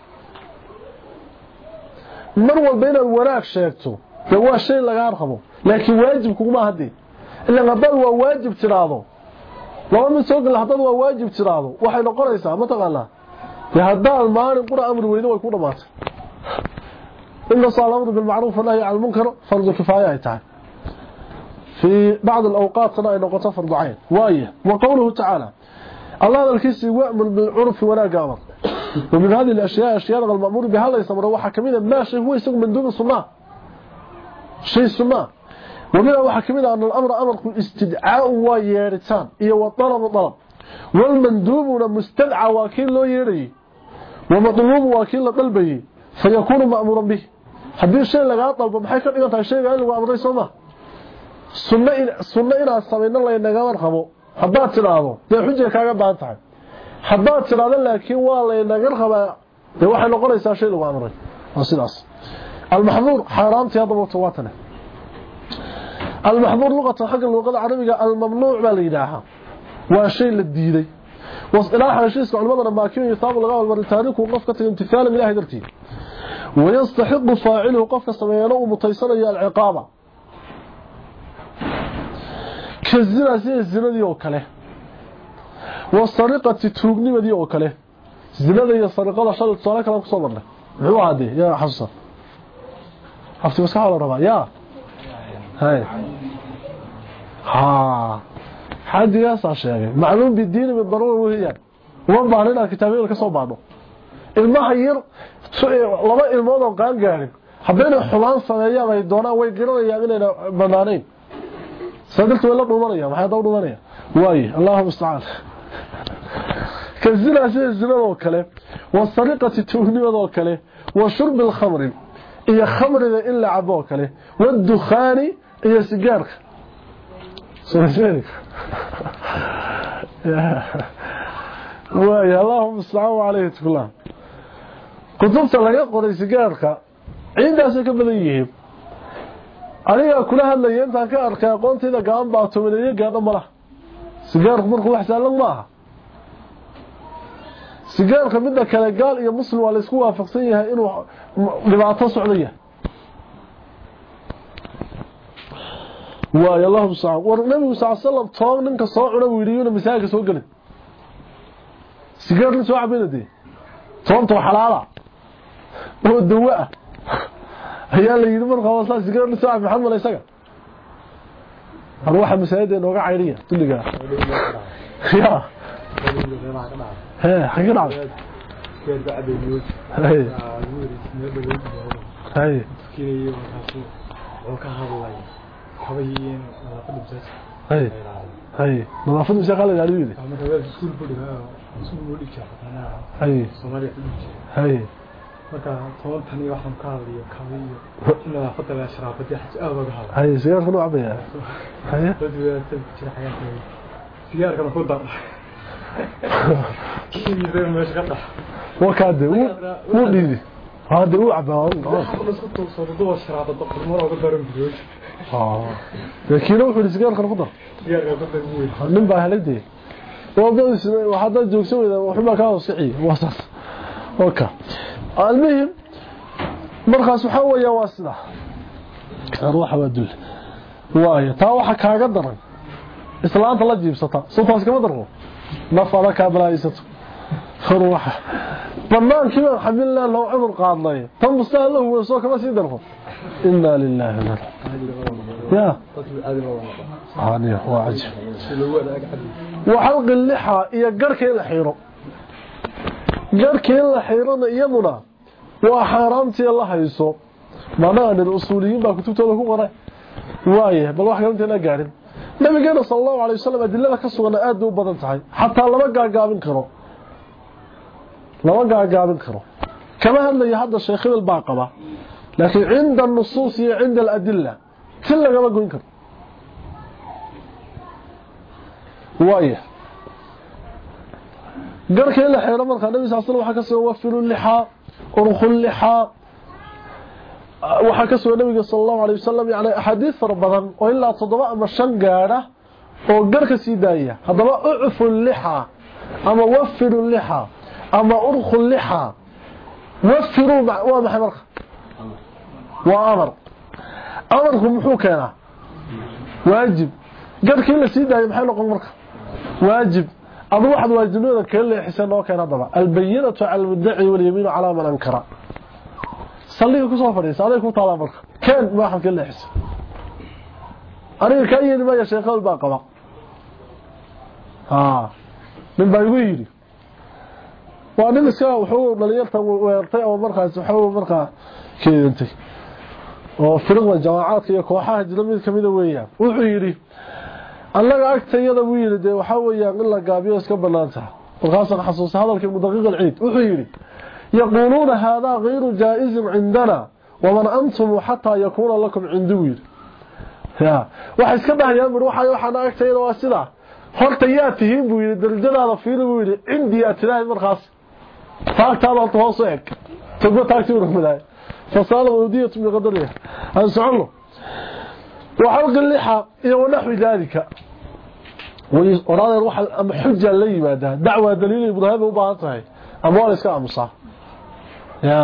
مروا بين الوراك شاكته فهو الشيء لغا أرخبه لكن واجب كما هدي إلا غضل هو واجب تراضه لو من سوق الهضل هو واجب تراضه وحي نقر إيسا ما تقال الله يهدى المعارض قرأ أمر ويده ويكون مات إن صال الأمر بالمعروف والنهي عن المنكر فرض كفاية تعالى في بعض الأوقات صنع نقطة فرض عين وايه وقوله تعالى الله الكيسي وأمر بالعرف ولا قامر ومن هذه الأشياء أشياء المأمور بها الله يسمى روحة كمينة ما شيء هو يسمى من دون الصناع شيء الصناع ومنها روحة كمينة أن الأمر أمر استدعاء ويارتان إيه وطلب وطلب والمندوب مستدعى واكين له يري ومطلوب واكين لقلبه فيكون مأمورا به حديث الشيء اللي قاعد طلب بحيث أن يقطع الشيء قال له وأمر يسمى sunna in sunna ina sameeyna la inaga warqabo hadaa tiraado de xujja kaaga baahan tahay hadaa tiraado laakiin waa la inaga qabaa de waxa noqonaysaa shay lagu amray oo sidaas al mahdur xaraamti hada mutawaatana al mahdur luqada xagga luqada carabiga al mamnuuc baa la yiraahdaa waa shay la diiday wasdilaaha heshiiska culimada maakiin yitaab laga walbar taariikhku qofka imtithal ilaahi dartii ويستحق فاعله قفك سميانه ومتيسنيا العقابه كزنا سي زنادي oo kale wasariqati tuugnimadi oo kale zinada iyo sariqada shal soo kala ku soo marnay muxuu ahaday ya xasan hafti waxa la rabaa ya هاي ها حد ياسع شيء معلوم بالدين بالضروره وهي وما بارنا كتابيه ka soo baado ilmaha yar laba ilmood oo qaan gaarin habeena xumaan sameeyay ay doonaan way garanayaan inay banaaneen sadaltu wala dhumanaya waxa dad dhumanaya way Allahu musta'an كزنا زنا oo kale wasariqati tuhnimada oo kale wa shurb al-khamr iyo khamrida illa cabo kale wad-dukhani iyo sigaarka سنسيرك ويا اللهم استعانوا عليه تكلان كتبت لغا قري سيجاركا عنداس ka badan yihiin aniga kula hadlayay inta ka arkay aqoontayda gaan baa tuminay gaadho malaha sigaarku markuu wax saalan maaha sigaarka midda kale gaal iyo muslim waa la isku waafaqsan yahay inuu dhibaato socdaya واي الله صعب والنبي صلى الله عليه وسلم toog ninka soo cuna wiiriyuna misaaka soo galay sigaar soo cabinade toonto xalaala oo dawa ayaa la yiri markaa wasaa sigaar soo cabin maxamed la isaga hal waxa masaajid nooga cayriya tuliga ya ha xaga dhacay sigaar bacda yuus hay hay kiyo oo ka hadlay حويين نظافه بس هي هي نظافه بس قال لي عليه انا كنت اسكول بدها اسكول ودي انا هي سومالي هي marka toobtani waxaan ka hadlayo kawiyo nadaafada la sharaafada aad uga hadal hay sigaar ku cabaya hay dadweynaha jira xayaatay sigaar kana ku dar sidii meesha ka dhax wakaade uu dhidi hada uu cabaan isku toosado doo sharaafada qurmar uga daran jiray اه لكن هو السجار كان خضر سجار كان خضر من باه لدي وضعس وحدا جوجسويدا وحما كان صحي واساس اوكي المهم markaas waxa weeyaa waa sida ruuxa wadul waaya taa waxa kaaga daran islaanta la jiibsata sootaas kama darro nafada ka balaayisato ruuxa banaankiiba xamilna loo umur qaadnay tan mustaalo uu soo kama sii darro inna lillahi wa inna يا هاني هو عجب وحلق اللحى يا قركي الحيرو قركي الحيرون يمنا وحرامتي الله يسو معناها ان الاصوليين با كتبتooda ku qoray waaye bal wax galanta la gaarin nabigeena sallallahu alayhi wasallam adillada ka sugan aad u badan tahay hatta laba gaagaabin karo laba gaagaabin karo kama hadlay hadda sheekh ibn baaqaba laakiin inda an-nusus iyo inda al-adilla كل لغا غوين كر وايه غركه لا خير marka nabi sallallahu alayhi wasallam waxa ka soo wafiru liha urkhul liha waxa ka soo nabiga sallallahu alayhi wasallam yaani ahadiith far badan oo ilaa toddoba ama shan gaara oo garka sii daaya hadaba uuful liha ama wafiru liha ama urkhul liha wafiru wa maxay marka wa amr amarku muxuu keenaa waajib garkii la sii daayo maxay noqon marka waajib adu waxad waajibnimada kale xisan oo keenaa daba albayinatu ala almudda'i wal yaminu ala man ankara salliga ku soo fadhiisa aday ku taala marka keen waxa kale xisan aniga ka yiri ma sheekhool baa qaba ha min baa igu yiri waa nin iska wuxuu dhalinyarta weertay oo markaas wuxuu markaa keentay oo firqada jamaacaadka iyo kooxaha jira mid kamid ah weeyaan wuxuu yiri allaga agtayada buu yiri de waxa weeyaan in la gaabiyo iska banaanta markaas xasuus hadalkii mudaqiq al-ciid wuxuu yiri yaquluna hada ghayru jaiz indana wa man antum hatta yakuna lakum indu ya waxa iska bahayaan mar waxa waxa agtayada waa sida horta yaa tihiin buu yiri darajadaada fiir buu yiri indi atiraad markaas faaqtaada hoos eeg tago taagsi urumay فصالة ودية من قدرها أنسعوا له وحلق اللحى ونحو ذلك وأراد يروح حجة اللي ماذا دعوة دليل إبراهيم وبعضها أموال إسكاء مصح يا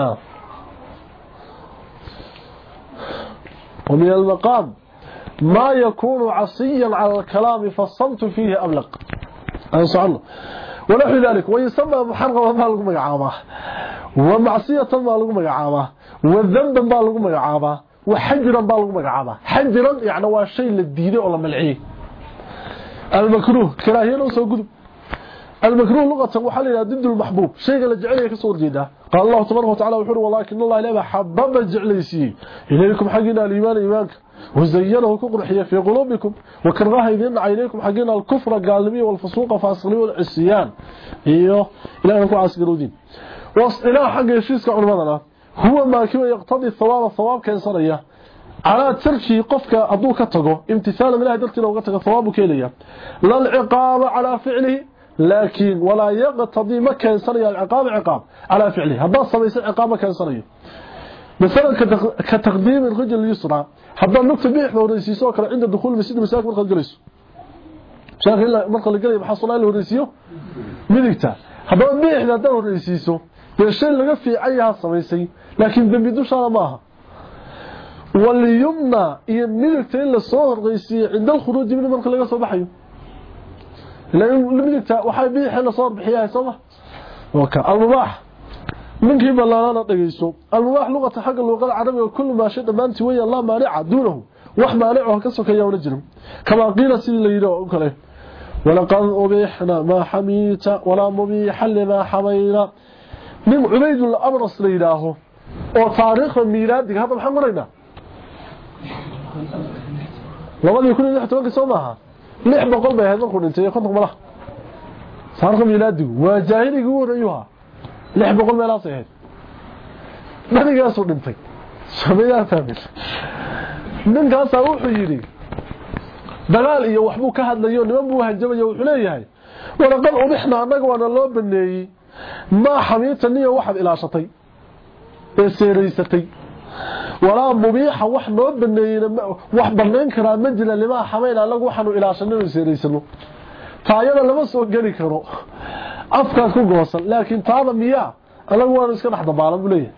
ومن المقام ما يكون عصيا على الكلام فالصمت فيه أبلغ أنسعوا له ونحو ذلك ويسمى محرقة وما لكم يعامه ومعصية ما لكم يعامه والذنب ما لكم يعامه وحجرا بالغ مقعبة حجرا يعني هو الشيء للديني ولا ملعيه المكروه كراهية لو سوى قدب المكروه لغة وحل إلى ضد المحبوب شيء اللي جعله كسور جيدا قال الله تبارك وتعالى وحر ولكن الله إليه حبب جعليسي إليكم حقنا الإيمان إيمانك وزينه كقرحية في قلوبكم وكرهه إذن عينيكم حقنا الكفر قالبية والفسوق فاصلي والعصيان إيوه إلى أنكم عسكروا دين واصطلاح حق الشيسك علمنا هو ما كما يقتضي الثواب الثواب كان صرية على تركي قفك أضوك تقو امتثالا من الله درتنا وقتك ثواب كيليا لا العقاب على فعله لكن ولا يقتضي ما كان صرية العقاب عقاب على فعله هذا الصبيس العقاب ما كان صرية مثلا كتقديم الرجل اليسرى هذا النقطة بيح لو رئيسيسو كان عند دخول المسجد مساك مرقى الجليس شاك إلا مرقى الجليس بحصل له رئيسيو مدكتا هذا بيح لديه رئيسيسو بالشيء اللي قفي عيها الصبيسي لكن بمدوش على ماها واليمنى يمدكتا إلا الصور الرئيسية عند الخروج من مرقى الجليس وبحيه لأن المدكتا وحي بيح إلا صور بحياه صبح وكا المباح من كيف الله لا دغيسو المباح لغه حق اللغه العربيه وكل ما شيء دمانتي وي الله مانع دونه wax maanico ka sokeeyo wala jirin kama qiila si la yiraahdo kale wala qad ubihna ma hamita wala mubiha lima hamayna min ubayd al-amr la yiraahdo oo taariikh miilaadiga hadda waxaan qoraynaa labadii kun iyo lix iyo toban soomaha lix boqol bay ahayd markuu dhintay konton malaha taariikh miilaadigu waa jaahiliga uu rayuha lix boqol meelaas ahayd nabigaasu dhintay sameeyaa taamil ninkaas wuxuu yiri dagaal iyo waxbuu ka hadlayo niman buu hanjabayo wuxuu leeyahay wala qal ubixna anaga waana loo baneeyay ma xamiitaniyo waxad ilaashatay ee seereysatay wala mubiixa wax loo baneeyay wax baneen kara ma jira lima xamayna anagu waxaanu ilaashanay seereysano taayada lama soo gali karo afkaas ku goosan laakiin taada miya anagu waan iska dhaxda baalan buleeyahay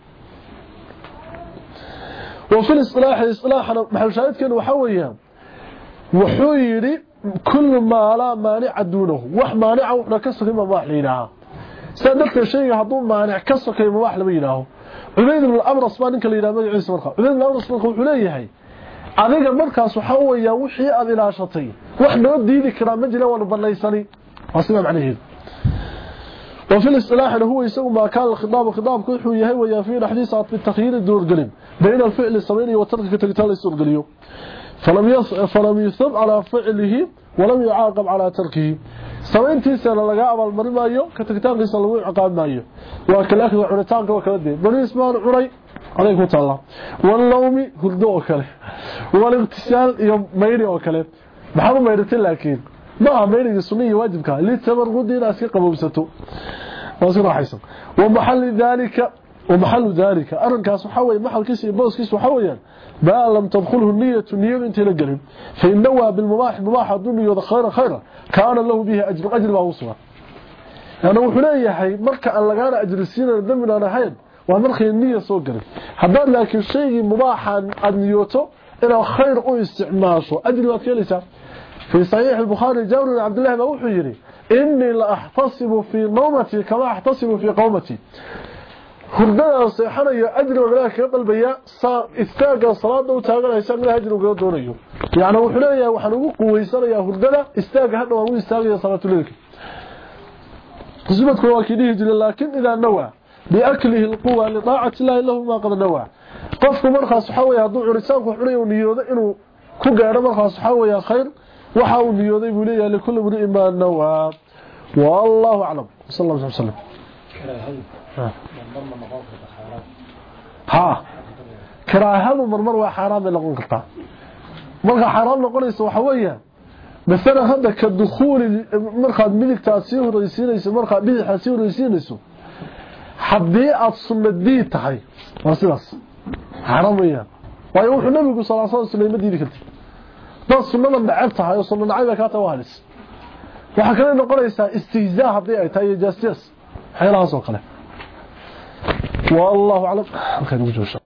وفي الاصطلاح اصطلاحنا محل شاهد كان waxa weeyaan wuxuu yiri kullu ma la maanic duunahu wax maanic wuxuu ka soo ma wax leeyahay sadaqta shayga haduu maanic ka soo kay ma wax lama yiraaho ubayd ibn al-amr asbaan ninka leeyahay magaciisa markaa ubayd ibn al-amr asbaan wuxuu leeyahay adiga markaas waxa weeyaan wixii aad ilaashatay wax noo diidi kara ma jira waan banaysani asna macnaheedu وفي الاصطلاح هو يسمى ما كان الخطاب خطاب كحو يحيى ويا في حديث في التخيير الدور قلم بين الفعل الصميني وترك تقتال السور قليو فلم يص... فلم يثب على فعله ولم يعاقب على تركه سمينتي سنه لغا ابال مرمايو كتقتال لو عقاب مايو وكل اخذ عرتانك وكلدي بني اسمان عري عليكم تعالى واللوم هدو كله والاغتسال يوم ميري وكله محمد ميرتي لكن ما ميري سنيه واجبك للتمرغد الى اسي قبوبسته واسي راحيسن ومحل ذلك ومحل ذلك ارنكاس وحوي محل كيس بوسكيس وحويان ما لم تدخله النيه النيه انت لغلين فانه بالمباح مباح الدنيا خير خير كان له به اجر اجر ما وصله انا وحليهي marka aan lagaana ajrisiin damina ahayn waa markii niyada soo galay haddii laakiin shay mubaahan aad niyoto inaa khayr u isticmaasho ajri waad keenaysaa في صحيح البخاري جابر بن عبد الله ما وحو يري اني لا احتسب في نومتي كما احتسب في قومتي خردنا صيحنيا اجر ولا كقلبيا استاغا صلاه و taaganaysa mid ajir uga doonayo yaani wuxuu leeyahay waxaan ugu quweysanaya hurdada istaaga hadda waa uu istaagaya salaatu leelka qismadku waa kidii jilay laakiin ida nawa bi aklihi alquwa li ta'ati llahi lahu ma qad nawa qofku markaas waxa weeye haduu curisaanku xulayo niyoodo inuu ku gaaro markaas waxa weeye khayr waxa uu niyooday buu leeyahay li kulli mri iman nawa wallahu a'lam sallallahu alayhi wasallam ها كراهه مرمر waa xaraam noqon kartaa marka xaraam noqonayso waxa weeyaan مثلا هذا كدخول markaad midigta sii horeysiinayso markaad bidixda sii horeysiinayso hadii aad sunnadii tahay waa sidaas xaraam weeyaan waayo wuxuu nabigu sallallahu alayhi wasallam diidi kartay dad sunnada nacab tahay oo sunnada nacayba ka tawaalis waxa kale noqonaysaa istihzaa hadii ay tahay justice xeelahaas oo kale والله اعلم خير وجه